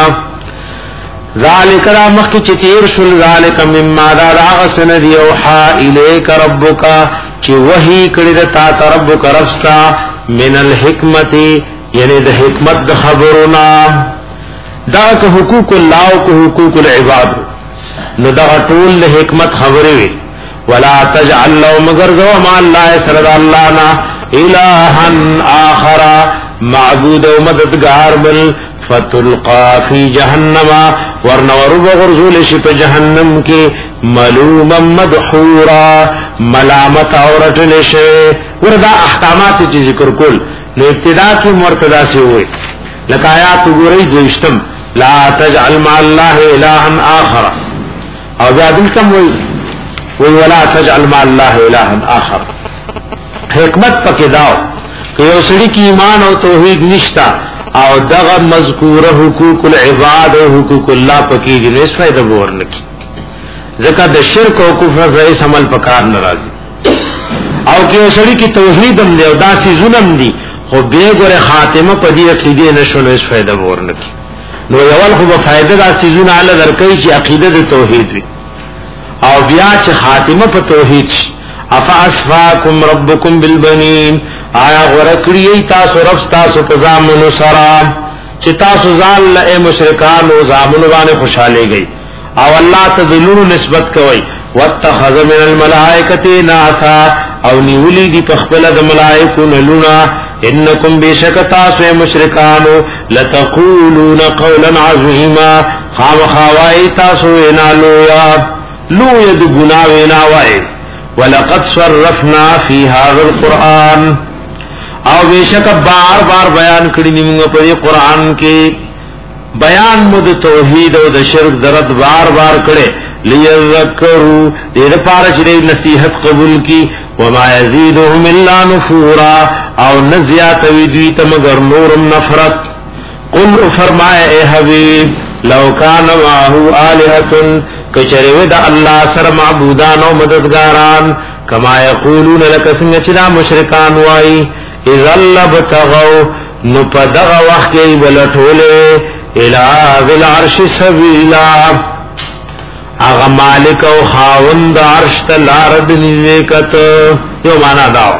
ذالک را مخی چتیر شل ذالک مما دا راغسن دی اوحا الیک ربک چی وحی کردی تا تا ربک رفستا من الحکمتی یعنی دا حکمت دا خبرنا دا که حقوق اللہ و که حقوق العباد نو دا طول دا حکمت خبری ولا تجعل لو مگر زو ما اللہ سرد اللہ نا الہا آخر معبود و مددگار بل فتلقا فی جہنم ورنور بغرزول شپ جہنم کی ملوما مدحورا ملامت عورتن شے وردا احکامات چی ذکر کل نو ابتدا کی مرتدا سے ہوئے لکایات گوری دوشتم لا تجعل مع اللہ الہا آخر او بیادل کم ہوئی وی ولا تجعل مع اللہ الہا آخر حکمت پک داو کہ یو سڑی کی ایمان او توحید نشتا او دغه مذکوره حقوق العباد او حقوق الله پکې دې نس فائدہ ورنکي ځکه د شرک او کفر رئیس عمل پکار ناراضي او کې سړي کې توحید هم دی او داسې ظلم دي خو به ګوره خاتمه پدې عقیده نشول نس فائدہ ورنکي نو یوال خو به فائدہ داسې زونه الله درکې چې عقیده د توحید وي او بیا چې خاتمه په توحید شي افاسفاکم ربکم بالبنین آیا غرکڑی تاسو رب تاسو پزامنو سرا چی تاسو زال لئے مشرکان و زامنو بانے خوشحالے گئی او اللہ تدلون نسبت کوئی واتخذ من الملائکت ناسا او نیولی دی پخبل دا ملائکو نلونا انکم بیشک تاسو مشرکانو لتقولون قولا عظیما خام خوائی تاسو اینا لویا لویا دی گناو اینا وائی وَلَقَدْ صَرَّفْنَا فِي هَذَا الْقُرْآنِ او بیشک بار بار بیان کړی نیمه په قرآن کې بیان مد توحید او د شرک درد بار بار کړي لِيَذَّكَّرُوا دې لپاره چې نصیحت قبول کی وما يزيدهم الا نفورا او نزیات وی ته مگر نورم نفرت قل فرمائے اے حبیب لو کان معه الہۃ کچره ود الله سر معبودان او مددگاران کما یقولون لك څنګه چې دا مشرکان وای اذا لبتغوا نو پدغه وخت کې بلټوله الى ذل عرش سبیلا اغا مالک او خاوند عرش تلارد نزیکت یو مانا داو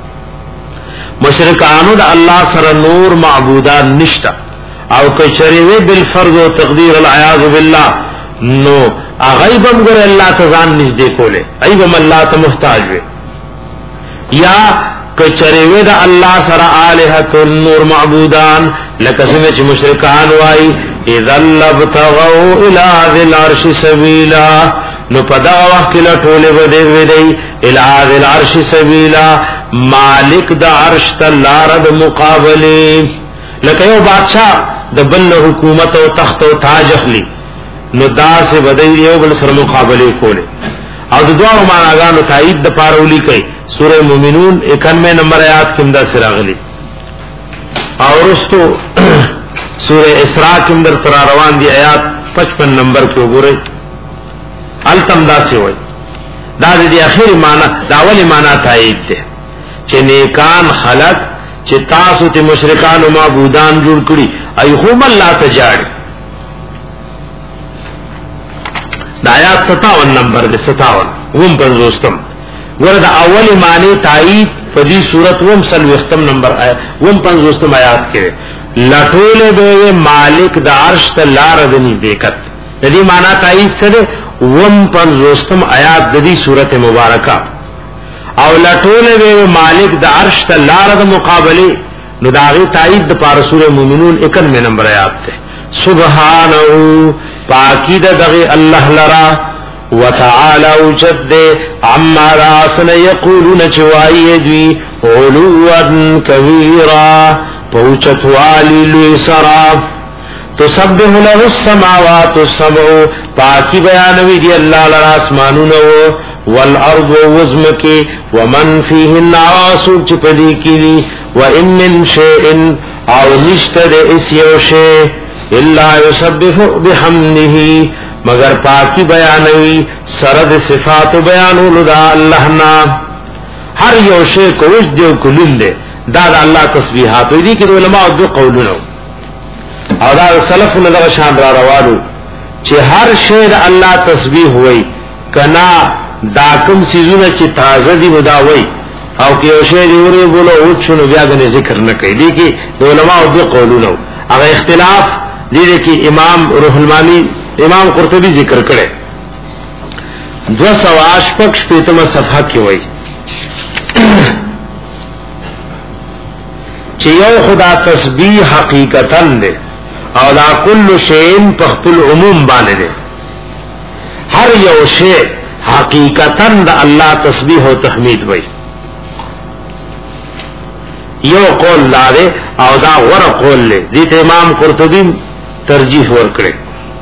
مشرکانو دا اللہ سر نور معبودان نشتا او کچریوی بالفرض و تقدیر العیاذ باللہ نو اغیبم گر اللہ تزان نزدے کولے ایبم اللہ تمحتاج وے یا کچریوی دا اللہ سر آلہت النور معبودان لکسمچ مشرکان وائی اذن لبتغو الى ذی العرش سبیلا نو پدا وقت لٹولے بدے ودے الى ذی العرش سبیلا مالک دا عرش تلارد مقابلے لکیو بادشاہ دا بل حکومت و تخت و تاج اخلی نو دا سے بدے دیو بل سر مقابلے کولے او دا دوارو معناگانو تائید دا پارولی کئی سورہ مومنون اکانوے نمبر آیات کمدہ سراغلی اور اس تو سورہ اسراء کے اندر ترا روان دی آیات پچپن نمبر کے گورے التم دا سے ہوئی دا دی اخیر معنی داولی معنی تائید دے چھ نیکان خلق چھ تاسو تی مشرکان و معبودان جوڑ کری ایخوم اللہ تجاڑی دا آیات ستاون نمبر دے ستاون وم پنزوستم ورد اولی معنی تائید فدی صورت وم سلوستم نمبر آیات وم پنزوستم آیات کے لٹولے بے مالک دا عرش تلارد نزدیکت دی معنی تائید سے دے وم پنزوستم آیات دی صورت مبارکہ او لٹولے بے مالک دا عرش تلارد مقابلے نو داغی تائید دا پار سورہ مومنون اکانوے نمبر آیات تے سبحانہو پاکی دا دغی اللہ لرا وتعالى جد عما راسن يقولون چوائی دوی علوا كبيرا پوچت والی لوی سرا تسبح له السماوات السبع پاکی بیانوی دی اللہ لرا اسمانونو والارض وزمکی ومن فیهن آسوک چپدی کلی وان من شیئن او نشتد اسیو شیء الا يسبح بحمده مگر پاکی بیانوی سرد صفات بیانو لدا اللہ نا ہر یو شے کو وش دیو کلن دے دا دا اللہ تسبیحات وی دی کہ علماء دو قولنو او دا سلف لدغ شان را روالو چی ہر شے دا اللہ تسبیح ہوئی کنا دا کم سیزونا چی تازہ دی مداوئی او کہ یو شے دی وری بولو اوچ شنو بیاگن ذکر نکی دی کہ علماء دو قولنو اگر اختلاف دی کہ امام روح المانی امام قرطبی ذکر کرے دو سو آشپکش پیتم صفحہ کی وئی چیو خدا تسبیح حقیقتاً دے او دا کل شین پخپل عموم بانے دے ہر یو شے حقیقتاً دا اللہ تسبیح و تحمید وئی یو قول لا دے او دا غور قول لے دیت امام قرطبی ترجیح ور کرے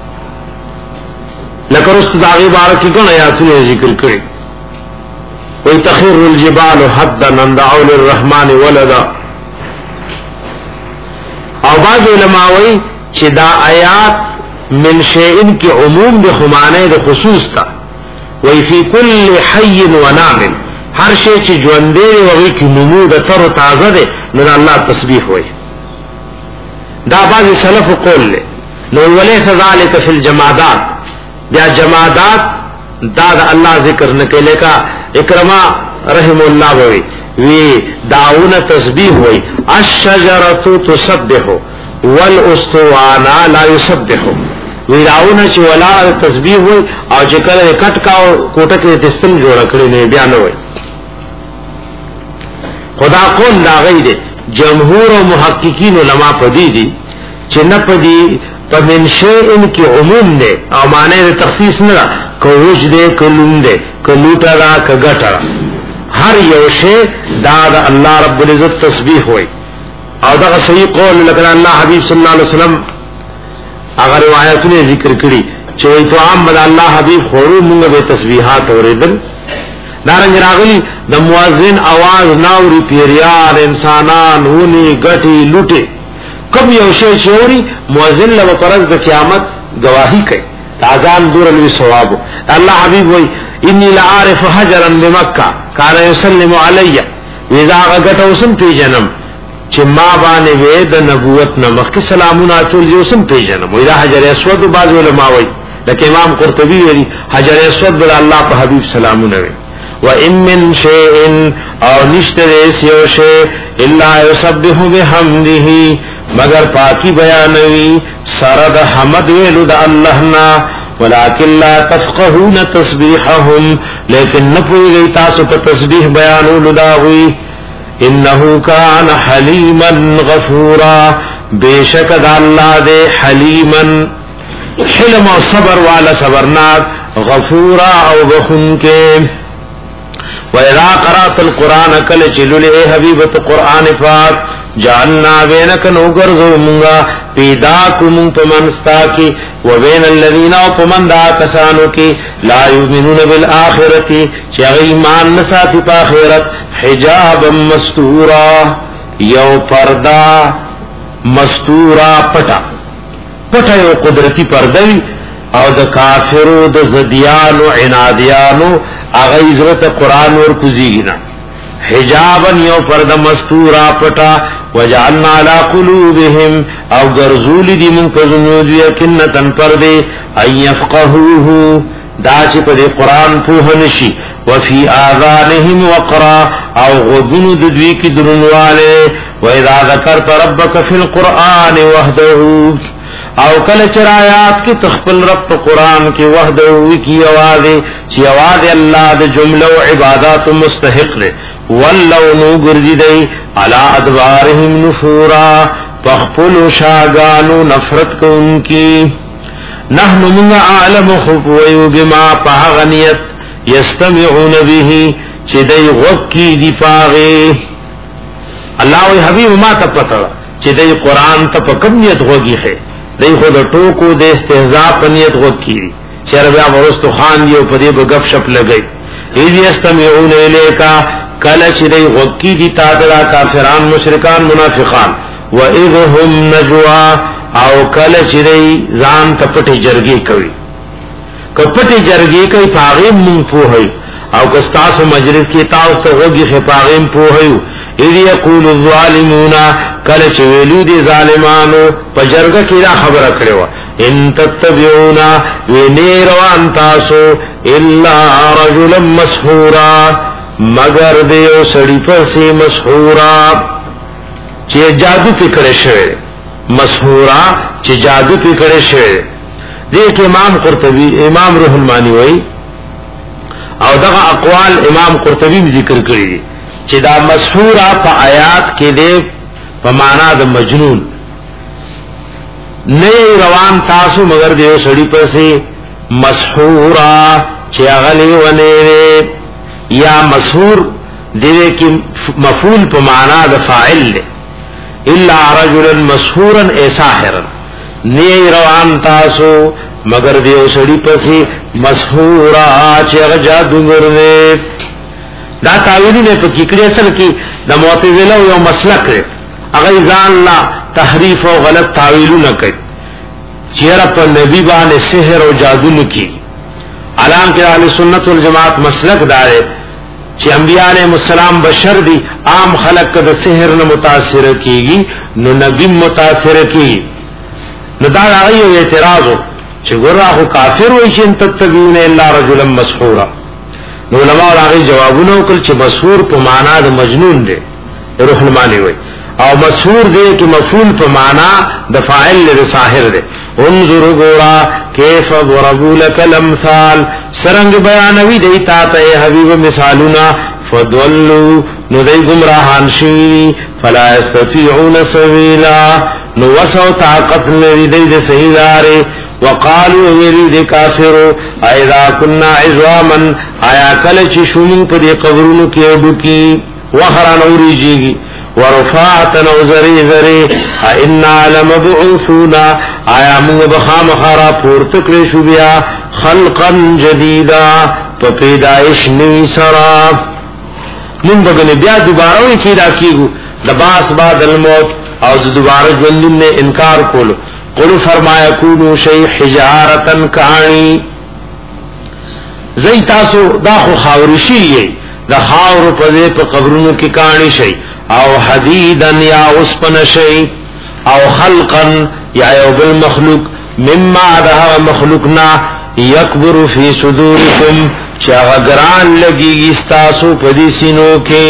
لکر است داغی بارکی کن آیاتوں نے ذکر کرے وی تخیر الجبال حدا نندعو للرحمن ولدا او بعض علماءوی چی دا آیات من شیئن کی عموم دی خمانے دی خصوص تا وی فی کل حی و نامن ہر شیء چی جوندے دی وغی کی نمود تر و تازہ دے نن اللہ تسبیح ہوئی دا بعض سلف قول لے نو ولیس ذالک فی الجمادات بیا جمادات دا دا اللہ ذکر نکلے کا اکرما رحم اللہ ہوئی وی داون تسبیح ہوئی الشجرۃ تسبح والاسطوانہ لا یسبح وی داون چ ولا تسبیح ہوئی او چکل کٹ کا کوٹک دستم جوڑ کړي نه بیان ہوئی خدا قول دا غی دے جمهور و محققین علماء پدی دی چ نه پدی فمن شیئن کی عموم دے او معنی دے تخصیص نہ کو وج دے کلون دے کلوٹا دا کگٹا ہر یو شے دا دا اللہ رب العزت تسبیح ہوئی او دا صحیح قول لکن اللہ حبیب صلی اللہ علیہ وسلم اگر روایت نے ذکر کری چوئی تو عام بدا اللہ حبیب خورو منگا بے تسبیحات ہو ردن دارنگ راغلی دا موازن آواز ناوری پیریان انسانان ہونی گٹی لوٹے کم یو شے چوری مؤذن لو پرز د قیامت گواہی کئ اذان دور الوی ثواب اللہ حبیب وئی انی لعارف حجرا بمکہ کان یسلم علی اذا غت وسم پی جنم چې ما باندې وې د نبوت نه مخکې سلامونه چول جو سم پی جنم اذا حجر اسود باز علماء وئی لکه امام قرطبی ویلي حجر اسود بل الله په حبیب سلامونه وي و ان من شيء او نشته سيو شيء الا يسبح بحمده مگر پاکی بیانوي سره د حمد ویلو د الله نا ولكن لا تفقهون تسبيحهم لیکن نپوی تاسو ته تسبیح بیانولو دا وی انه كان حليما غفورا بیشک د الله دې حلیما حلم او صبر والا صبرناک غفورا او بخون کے وَإِذَا قَرَأْتَ الْقُرْآنَ كَلَّ چِلُلِ اے حبیبت قرآن پاک جعلنا بینک نوگرزو منگا پیدا کمون پمنستا کی وبین الذین او پمن دا کسانو کی لا یؤمنون بالآخرتی چی ایمان نساتی پا آخرت حجابا مستورا یو پردا مستورا پٹا پٹا یو قدرتی پردوی او د کافرو د زدیانو عنادیانو اغه عزت قرآن ور کوزینا حجابا یو پرد مستورا پٹا وجعلنا على قلوبهم او غرزول دی منکزنو دی کنتن پردے ان يفقهوه دا چې په قرآن په نشي وفي آذانهم وقرا او غبن د دوی کی درنواله واذا ذکرت ربك في القرآن وحده او کله چرایات کی تخپل رب په قران کې وحده وی کی आवाज چې आवाज الله د جمله او عبادت مستحق له ولو نو ګرځیدای علی ادوارهم نفورا تخپل شاګانو نفرت کوونکی نحن من عالم خفو بما پاغنیت یستمعون به چې دای وکی دی پاغه الله او حبیب ما ته پته چې دای قران ته په کمیت وږي ہے دای خو د ټوکو د استهزاء پنیت وکړي شر بیا ورستو خان دی په دې بغف شپ لګي ایذ یستمعون الیکا کله چې دی وکی دی تادرا کافران مشرکان منافقان و اذ هم نجوا او کله چې دی ځان تپټي جرګي کوي کپټي جرګي کوي پاغیم مون پوهي او کستاسو مجلس کې تاسو ته وږي خپاغیم پوهیو اذ یقول الظالمون کله چې ویلو دي ظالمانو په جرګه کې دا خبره کړو ان تتبعون ونیروان تاسو الا رجلا مسحورا مگر دیو سړی پسې مسحورا چې جادو پکړې شوی مسحورا چې جادو پکړې شوی دې کې امام قرطبي امام روح المانی وایي او دغه اقوال امام قرطبی ذکر کړی چې دا مسحورا په آیات کې دې په معنا د مجنون نه روان تاسو مگر دې سړی پسې مسحورا چې اغلی ونه یا مسحور دې کې مفعول په معنا د فاعل له الا رجلا مسحورا ای ساحرا نه روان تاسو مگر دیو سړی پسې مسحورا چې جادوګر نه دا تعویلونه په کیکړي اصل کې د معتزله یو مسلک دی هغه ځان لا تحریف او غلط تعویلونه کوي چیرې په نبی باندې سحر او جادو نه کی علام کې اهل سنت والجماعت مسلک دار چې انبیاء علیهم السلام بشر دي عام خلق د سحر نه متاثر کیږي نو نبی متاثر کیږي نو دا هغه اعتراض چې ګورغه کافر وي چې تتبعون الا رجلا مسحورا نو علماء راغي جوابونه وکړي چې مسحور په معنا د مجنون دی روح المانی وي او مسحور دی چې مفعول په معنا د فاعل له ساحر دی انظر ګورا کیف ضربوا لك الامثال سرنګ بیانوي دی تا ته حبیب مثالنا فضلوا نو دی گمراهان شي فلا يستطيعون سبيلا نو وسو طاقت لري دی د صحیح لارې وقالوا ويريد كافروا اذا كنا عظاما آیا کله چې شومون په دې قبرونو کې وډکی وخران اوريږي ورفعت نوزري زري ان لمبعوثون آیا موږ بخام خرا پورته کړی شو بیا خلقا جديدا په پیدائش نوي سرا موږ بګنه بیا دوباره وی کیدا کیږو د باس بعد الموت او د دوباره ژوند نه انکار کولو قلو فرمایا کونو شی حجارتن کانی زی تاسو دا خو خاورشی یی دا خاور پدے پا قبرونو کی کانی شی او حدیدن یا اسپن شی او خلقن یا یو بالمخلوق مما دا مخلوقنا یکبر فی صدورکم چاہ گران لگی استاسو پدی سینو کے.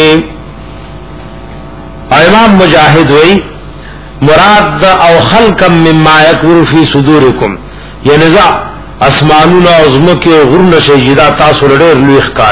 امام مجاہد وی مراد او خلقا مما یکبر فی صدورکم یعنی ذا اسمانون عظمک غرن شجدہ تاسو لڑیر لوی اخکار.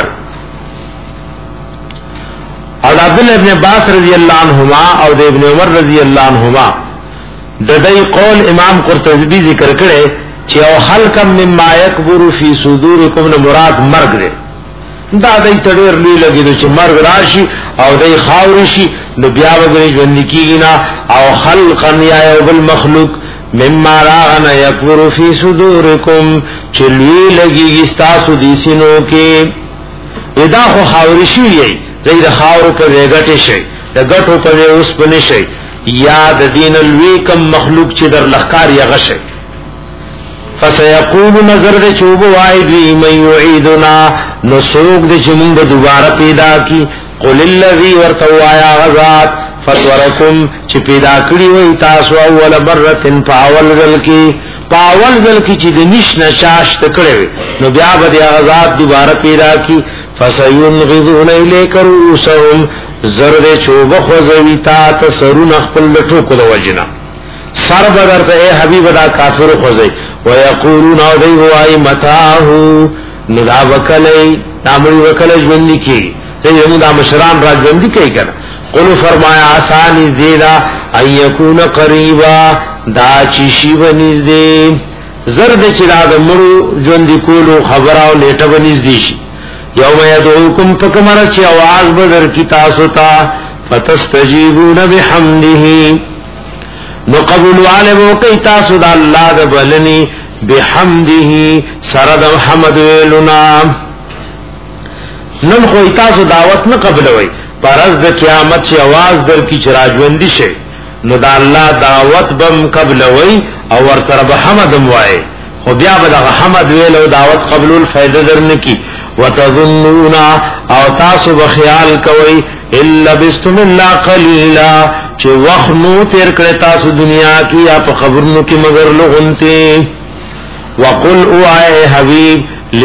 اور عبداللہ ابن عباس رضی اللہ عنہما اور ابن عمر رضی اللہ عنہما ددئی قول امام قرطبی ذکر کرے چی او خلقا مما یکبر فی صدورکم نے مراد مرگ دے. دا دای تډیر لوی لګی د چې مرګ راشي او دای خاوري شي نو بیا وګړي ژوند کیږي او خلقا یا یو المخلوق مما راغنا یکبر فی صدورکم چې لوی لګیږي تاسو دې سينو کې. ادا خو خاوري شي یي دای د خاورو په وګټه شي د ګټو په اوس پنه شي یا د دین لوی کم مخلوق چې در لخکار یا غشه. فسيقول نظر دے چوب وائدوی من یعیدنا نسوک دے چمون با دوبارہ پیدا کی. قل اللذی ورطو آیا غزات فتورکم چی پیدا کری وی تاسو اول برتن پاول ذل کی پاول ذل کی چی دنش نشاشت کروی نو بیا با دیا غزات دوبارہ پیدا کی. فسینغذون الیک رؤوسهم زر دے چوب خوزوی تا تسرون اخپل لٹو کدو وجنا سر بدر ته اے حبیب دا کافر خوځي ويقولون او دی وای متاهو ندا وکلی نامری وکلی ژوند کی ته دا مشران را ژوند کی کړه. قل فرمایا آسان زیدا ايكون قريبا دا چی شی ونځدي زرد چې دا د مړو ژوند کولو خبر او نیټه ونځدي شي. یوم يدعوکم فکمر چې आवाज بدر کی تاسو ته فتستجیبون بحمده نو قبول والو کئی تاسو دا اللہ دا بلنی بحمده سرد محمد ویلنا. نن خوی تاسو دعوت نہ قبلوئی پرز دا قیامت چی آواز در کی چراجوندی شے نو دا اللہ دعوت بم قبلوئی او ورسر بحمدم وائے خو بیا بدا حمد ویلو دعوت قبل الفیدہ در نکی. وتظنونا او تاسو بخیال کوئی الا بستم اللہ قلیلا چه وقت نو تیر کرے تاسو دنیا کی یا پا خبرنو کی مگر لغنتے. وقل او آئے حبیب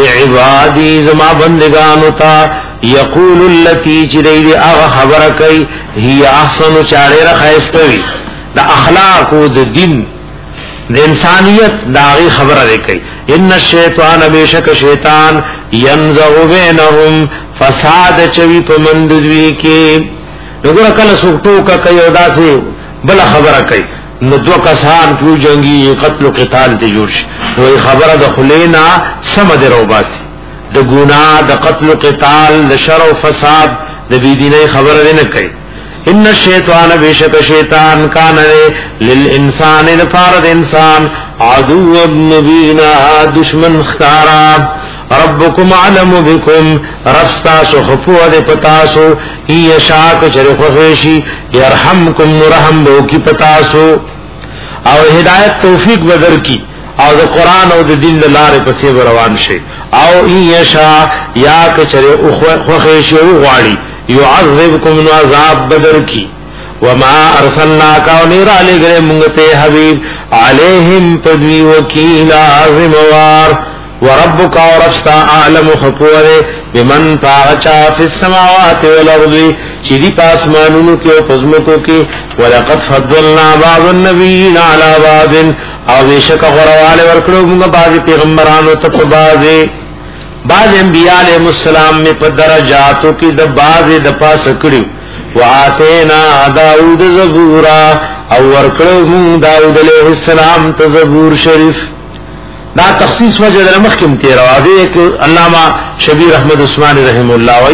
لعبادی زما بندگانو تا یقول اللتی چی دی اغا خبر کئی ہی احسن چارے رخیستوی دا اخلاق و دا دین دا انسانیت دا آغی خبر دے کئی. ان الشیطان بیشک شیطان ینزغ بینہم فساد چوی پا منددوی کے نگو کل سکتو کا کئی او دا سے بلا خبر کئی نو دو کسان کیو جنگی قتل و قتال تی جوش نو ای خبر دا خلینا سمد رو باسی دا گناہ دا قتل و قتال دا شر و فساد دا بیدین خبر دینا کئی. ان الشیطان بیشک شیطان کاننے للانسان لفارد انسان عدو ابن بینا دشمن خکارا. ربکم علم بکم رستاسو خفوه دی پتاسو ای شاک چرخ وخیشی یرحمکم نرحم دو کی پتاسو او ہدایت توفیق بدر کی او دا قرآن او دا دین دا لار پسی بروان شے او ای شا یا کچرخ وخیشی او غاڑی یعذبکم نو عذاب بدر کی. وما ارسلناکا و نیر علی گرے منگتے حبیب علیہم پدوی وکیل عظموار. وربک اور افستا اعلم خپور بمن پاچا فی السماوات والارض چیدی پاسمانونو کے و پزمکو کے. ولقد فضلنا بعض النبیین علی بعض او بیشک غروال ورکلو منگا بعض پیغمبرانو تپ بعض بعض انبیاء علیہ السلام میں پر درجاتو کی دا بعض دپا سکڑیو. وآتینا داود زبورا او ورکلو من داود علیہ السلام تزبور شریف. دا تخصیص وجہ در مخکم تیرا وعدے ایک علامہ شبیر احمد عثمان رحم اللہ وی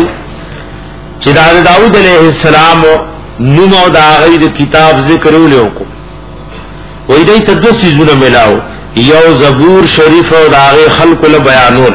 چی دا داود علیہ السلام نمو دا غید کتاب ذکرو لیو کو وی دی تدو سیزونا ملاو یو زبور شریف و دا غی خلق لبیانول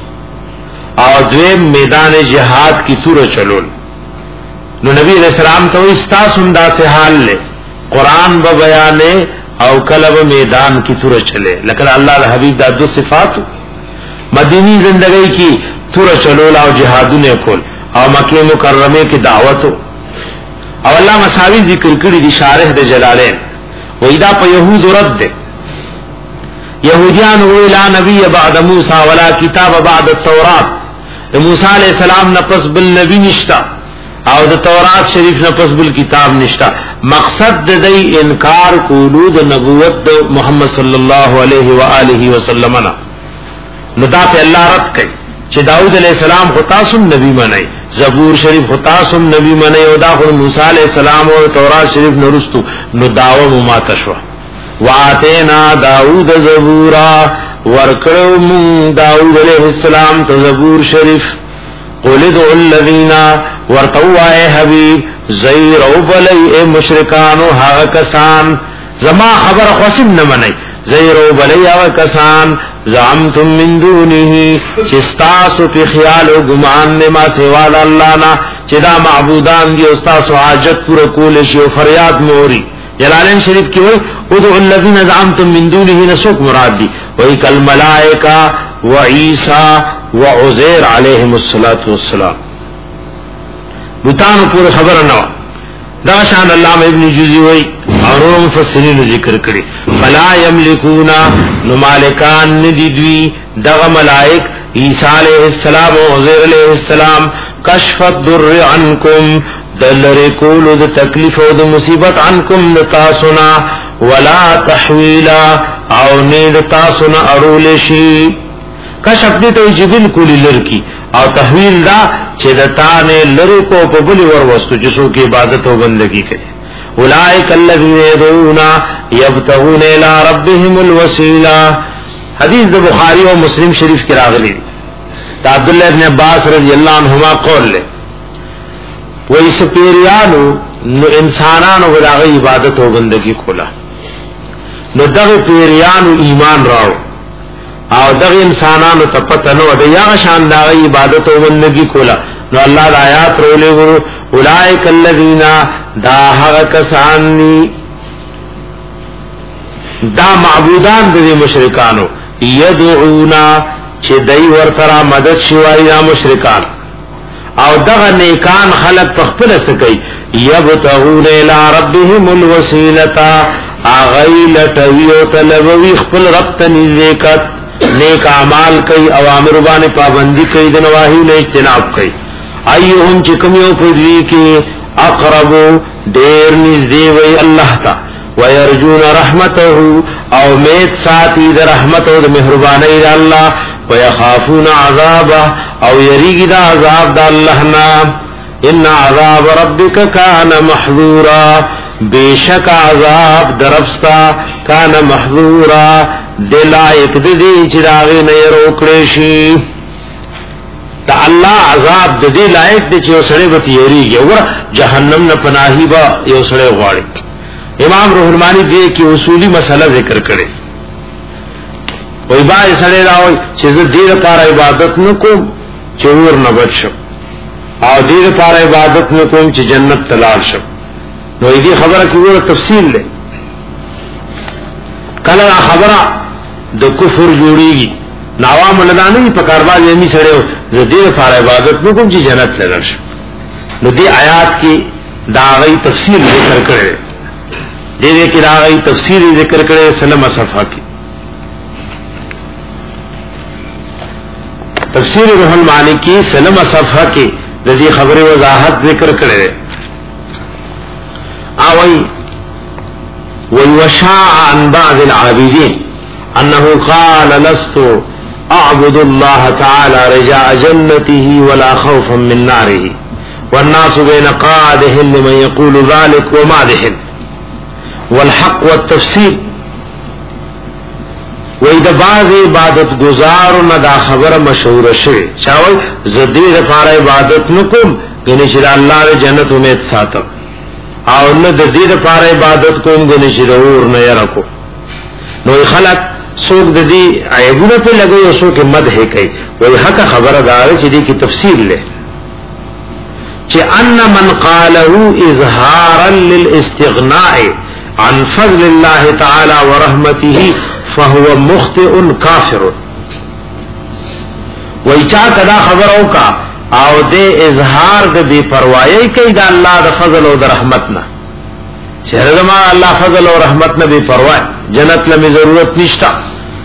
او دویم میدان جہاد کی طور چلول. نو نبی علیہ السلام تو استاسم دا سے حال لے قرآن با بیانے او کلب میدان کی طور چلے لیکن اللہ حبیب دا دو صفات مدینی زندگی کی طور چلول او جہادو نے کول او مکہ مکرمے کی دعوتو او اللہ مساوی ذکر کری دی شارح دے جلالین ویدہ پا یہود رد دے یهودیان وی لا نبی بعد موسی ولا کتاب بعد التوراۃ، موسی علیہ السلام نه پس بل نبی نشتا او د تورات شریف نه پس بل کتاب نشتا. مقصد د دې انکار کولو د نبوت د محمد صلی الله علیه و آله وسلم نه. نو دا په الله رد کړي چې داؤد علیہ السلام خو تاسو نبی منئ، زبور شریف خو تاسو نبی منئ، او دا خو موسی علیہ السلام او تورات شریف نورستو نو داو ما تشوا. واتینا داؤد زبورا، ورکړو مون داؤد علیہ السلام ته زبور شریف. قل ادعوا الذین، ورتوا اے حبیب زیر او بلی اے مشرکانو هغه کسان زما خبر خوسم نه منئ، زیر او بلی هغه کسان زعمتم من دونه چستاسو پی خیال و گمان نما سوال اللہ نا چدا معبودان دی استاسو حاجت پورا کولشی و فریاد موری. جلالین شریف کی وئی ادعو الذین زعمتم من دونه نسوک مراد دی وئی کل ملائکہ و عیسیٰ و عزیر علیہم السلام. بتانو پورا خبر نوا دا شان علامہ ابن جوزی وئی اور مفسرین ذکر کړي فلا یملکونا نو مالکان ندی دوی دغه ملائک عیسی علیہ السلام او عزیر علیہ السلام کشف الضر عنکم دلری کولو د تکلیف او د مصیبت عنکم تاسونا ولا تحویلا او نید تاسونا ارول شي. کشف دې ته چې بالکل لرکی او تحویل دا چې د تانه لری کو په بلی ور وستو چې څوک عبادت او بندگی کوي. اولئک الذین يدعون یبتغون الی ربهم الوسیلہ. حدیث د بخاری او مسلم شریف کې راغلی دا عبد الله ابن عباس رضی اللہ عنہما قول له وای سپیریانو نو انسانانو غواړي عبادت او بندگی کولا، نو دغه پیریانو ایمان راو او دغه انسانانو ته پته نو د یا شان دا عبادت او بندگی کولا. نو الله د آیات رولې ورو اولائک الذین دا هغه کسان دي دا معبودان دي مشرکانو یدعونا چې دای ورته مدد شوای دا مشرکان او دغه نیکان خلق تخپل سکی یبتغون الی ربهم الوسیلۃ اغیل تویو طلبوی خپل رب ته نزدېکت نیک اعمال کوي اوامر باندې پابندی کوي د نواهی نه اجتناب کوي. ایهم چې کوم یو پدوی کې اقرب ډیر نږدې وي الله ته ويرجون رحمته او امید ساتي د رحمت او د مهرباني د الله ويخافون عذابه او يريد عذاب د الله نه. ان عذاب ربك كان محذورا، بیشک عذاب درفستا کان محذورا دلائق دې چې راغی نه روکړې شي. دا الله عذاب د دې لایق دي چې وسړي به تیریږي او جهنم نه پناهي به یو سړی غواړي. امام روح المانی دې کې اصولی مسله ذکر کړي وای با سړی راوي چې زه دې لپاره عبادت نکوم چې ور نه بچم او دې لپاره عبادت نکوم چې جنت تلال شم. نو دې خبره کې ور تفصیل ده. کله خبره د کفر جوړیږي ناوام لدانې په کاروان یې می سره زدي لپاره عبادت نکوم چې جنت لرم. نو دې آیات کې دا غي تفصیل ذکر کړي دې دې کې دا غي تفصیل ذکر کړي سلم صفحه کې تفسیر روح المعانی کی سلم صفحه کې د دې خبره وضاحت ذکر کړي. اوي ويشاع عن بعض العابدين انه قال لست اعبد الله تعالى رجاء جنته ولا خوفا من ناره والناس بين قاده لمن يقول ذلك وماده والحق والتفسير. وې د بعض عبادت گزارو نه دا خبره مشهور شوه چاوي زدي لپاره عبادت نکوم غني چې الله د جنت امید ساتم او نه د دې لپاره عبادت کوم غني چې ضرور نه یراکو. نو خلق څوک د دې عیبونه په لګي او څوک مدح کوي. وې حق خبره دا چې دې کې تفسیر لې چې ان من قاله اظهارا للاستغناء عن فضل الله تعالى ورحمته فهو مخطئ کافر. وای چا کدا خبر او کا او دې اظهار د بے پروايي کوي د الله د فضل او د رحمت نه چې رحم الله فضل او رحمت نه بے پروا جنت لمه ضرورت نشتا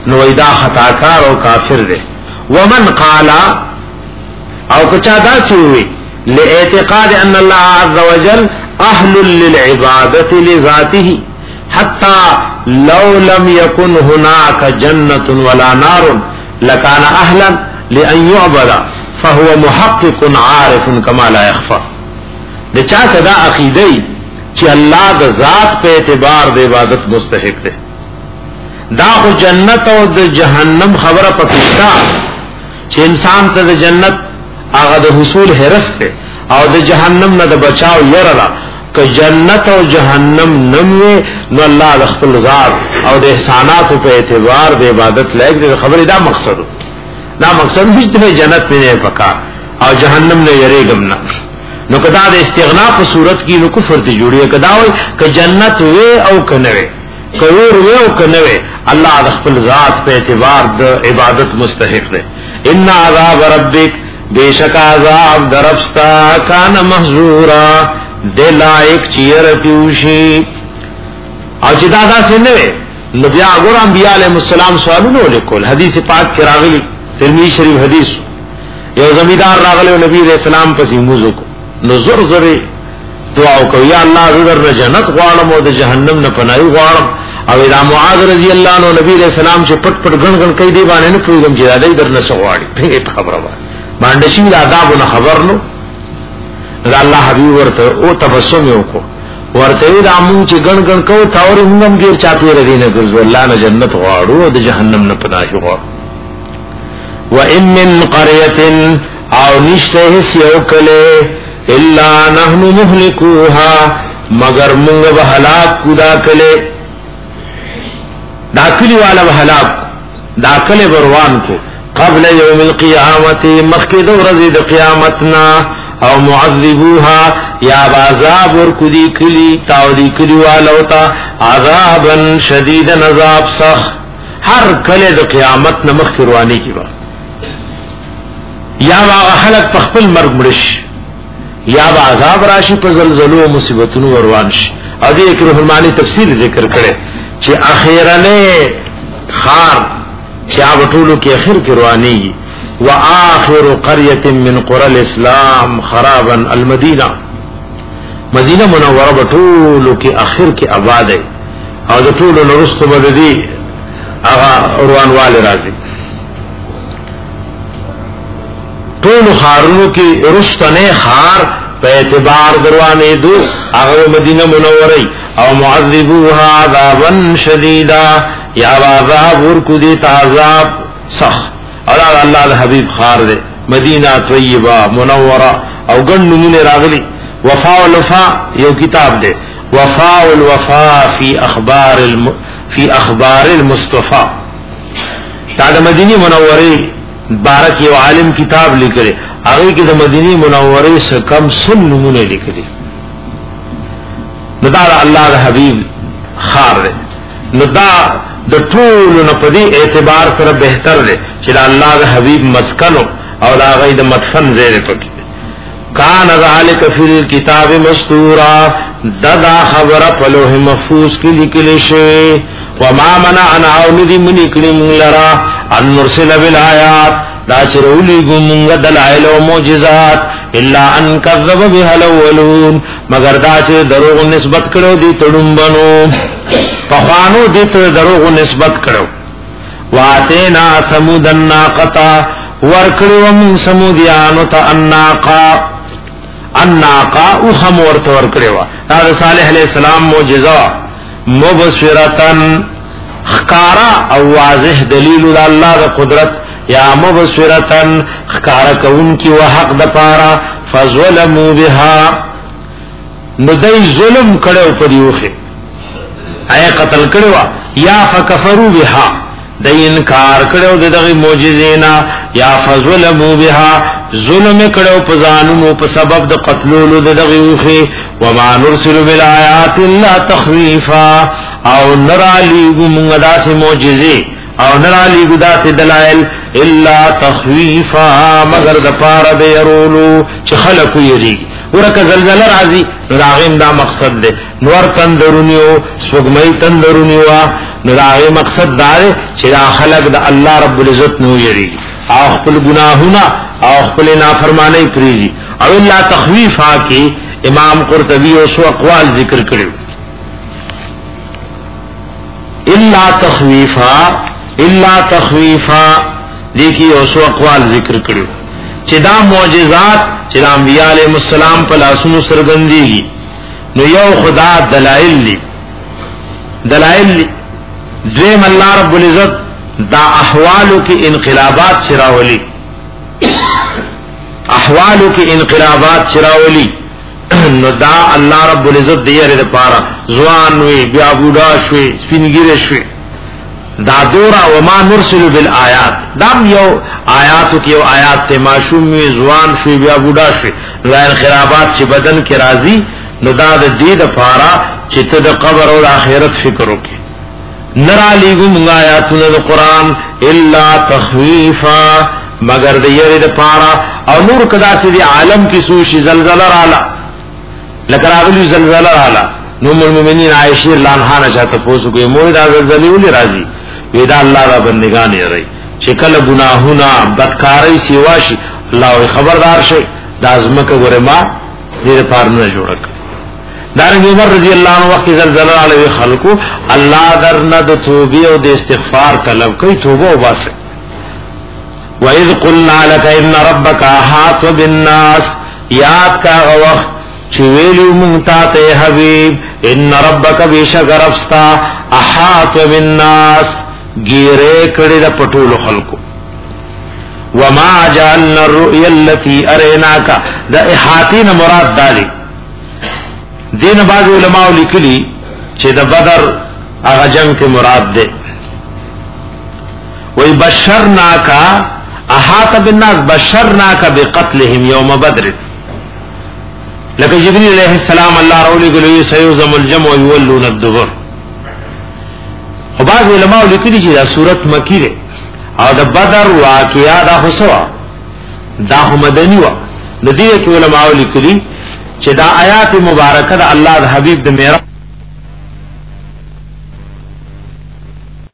نو ایدا خطاکار او کافر دی. ومن قال او کچا دا چوي لاعتقاد ان الله عز وجل اهل للعباده لذاته حتى لو لم يكن هناك جنه ولا نار لكان اهلا لان يعبد فهو محقق عارف كما لا يخفى. د چا صدا عقیده چې الله د ذات په اعتبار د عبادت مستحق دی. دا خو جنت او د جهنم خبره پکښتا چې انسان ته د جنت هغه د حصول هرس ته او د جهنم نه د بچاو يرلا که جنت او جهنم نموي نو الله د خپل ذات او د احسانات په اعتبار د عبادت لایق دی. خبره دا مقصد دا مقصد هیڅ ته جنت نه پکا او جهنم نه یریګم نه. نو کدا د استغنا په صورت کې نو کفر ته جوړي کدا وای ک جنت وې او کنه وې کور وې او کنه وې الله د خپل ذات په اعتبار د عبادت مستحق دی. ان عذاب ربک بیشک عذاب درفستا کان محذورا دلائک چیرتیوشی او چې دا داسې نه وي نو بیا ګور انبیاء علیهم السلام سوالونه وکول. حدیث پاک کې راغلی ترمذی شریف حدیث یو زمیدار راغلی نبی علیہ السلام پسې موزو کو نو زر زر دعا وکړه یا الله زړه جنت غواړم او د جهنم نه پناهي غواړم. او دا معاذ رضی الله عنه نبی علیہ السلام چې پټ پټ غن غن کوي دی باندې نه پوهیږم چې دا دې درنه سغواړي په خبره باندې شي د آدابونه خبر نو دا الله حبیب ورته او تبسم وکړو ورته دا مونږ چې غن غن کوو تاور موږ غیر چاپی ردی نه ګرځو الله نه جنت غواړو او د جهنم نه پناهي غواړو. وان من قريه او نشته هیڅ یو کله الا نحن مهلكوها مگر موږ به هلاک کو دا کله دا کلی والا به هلاک دا کله بروان کو قبل یوم القیامت مخکې د ورځې د قیامتنا او معذبوها یا عذاب ورکو دی کلی تاو دی کلی والا وتا عذابا شدیدا عذاب سخ هر کله د قیامت نه مخکې رواني کی با یا هغه خلق په خپل مرګ مړش یا با عذاب راشي په زلزلو او مصیبتونو روان شي. او دې کې روح المانی تفصیل ذکر کړي چې اخیرنه خار چا وټولو کې اخر کې رواني واخر قريه من قرى الاسلام خرابا المدينه مدینه منوره وټولو کې اخر کې آباد ہے او د ټولو نورستو بددي هغه روانواله راځي ټول خارونو کې رستنه خار په اعتبار دروانه دو هغه مدینه منوره او معذبوها عذابا شديدا یا عذاب ورکو دی تعذاب صح الله الله حبیب خار دے مدینہ طیبہ منوره او ګڼ نمونه راغلي. وفاء الوفاء یو کتاب دے وفاء الوفاء فی اخبار الم... فی اخبار المصطفى دا د مدینه منوره بارک یو عالم کتاب لیکلی هغه کې د مدینه منوره څخه کم سن نمونه لیکلي. نو دا الله د حبیب خار دے نو دا د ټول نه په دې اعتبار سره بهتر دی چې د الله د حبیب مسکن او د هغه د مدفن زیر پکې کان ذالک فی الكتاب مستورا ددا خبر په لوح محفوظ کې لیکل شوی. وما منعنا او ندی منی کړي موږ لرا ان نرسل بالآیات دا چرولی ګمږ دلایل او معجزات الا ان کذب بها الاولون مگر دا چې دروغ نسبت کړو دي تړمبنو پخوانو دي ته دروغ نسبت کړو. واتینا ثمود الناقه ورکړو من سمودیانو ته الناقه الناقه او خمور ته ورکړو دا صالح علیہ السلام معجزه مبصرتن خکارا او واضح دلیل د الله د قدرت یا مبصرتن خکارا کون کی وحق د پارا فظلموا بها ندای ظلم کړو په دیوخه اي قتل کړو یا فکفروا بها د انکار کړو دغه معجزینا یا فظلموا بها ظلم کړو په ځانونو په سبب د قتلولو دغه وخه وما نرسل بالآیات الا تخویفا او نرالی گمغداس معجزه او نرالی گداس دلائل الا تخویفا مگر د پاره د يرولو چې خلق یریږي ورکه زلزلہ راځي نو داغه دا مقصد ده نور تندرونیو سوګمای تندرونیو نو داغه مقصد دا ده چې دا خلق د الله رب العزت نو یری او خپل گناهونه او خپل نافرمانی پریږي او الله تخویفا کی امام قرطبی او سو اقوال ذکر کړو الا تخویفا الا تخویفا دیکي او سو اقوال ذکر کړو چې دا معجزات چې د انبیاء علیهم السلام په لاسونو سرګندېږي نو یو خدا دلائل دي دلائل دي دویم الله رب العزت دا احوالو کې انقلابات چراولي احوالو کې انقلابات چراولي نو دا الله رب العزت دی لري پارا ځوان وي بیا بوډا شوي سپینګیره شوي دا دورا وما نرسل بالآیات دام یو آیاتو کې یو آیات ته معصوم وي ځوان شوي بیا بوډا شوي نو انقلابات چې بدن کې راځي نو دا د دې د پارا چې ته د قبر او آخرت فکر وکې نرا لیگو منگا آیاتون دا قرآن الا تخویفا مگر دا یری دا پارا او نور کدا سی دی عالم کی سوشی زلزلہ رالا لکر آغلی زلزلہ رالا نوم المومنین عائشیر لانحانا چاہتا پوسو کوئی موری دا زلزلی ولی رازی ویدا اللہ دا بندگانی رئی چکل گناہونا بدکاری سیواشی اللہ وی خبردار شئی دا ازمکا گوری ما دیر پارنا جوڑک دارنگی عمر رضی اللہ عنہ وقت زلزلہ علیہ خلقو اللہ درنا دا توبی او دا استغفار طلب کئی توبہ و باسے وَإِذْ قُلْنَا لَكَ إِنَّ رَبَّكَ أَحَاطَ بِالنَّاسِ یاد کا وقت چویلیو منتا تے حبیب ان ربک بیشک رفستا احاط بالناس گیرے کڑی دا پٹول خلقو وما جعلنا الرؤيا التي اریناک دا احاطین مراد دالی دین بعض علماء لکلی چه دا بدر اغا جنگ کے مراد دے وی بشرناکا احاط بالناس بشرناکا بقتلهم یوم بدر لکه جبريل علیہ السلام الله رولي ګلوي سيوزم الجمع ويولون الدبر خو بعض علماء لیکلي چې دا سورۃ مکی ده او د بدر واقعیا دا خصوا دا مدنی و د دې کې علماء لیکلي چې دا آیات مبارکه د الله د حبيب د میراث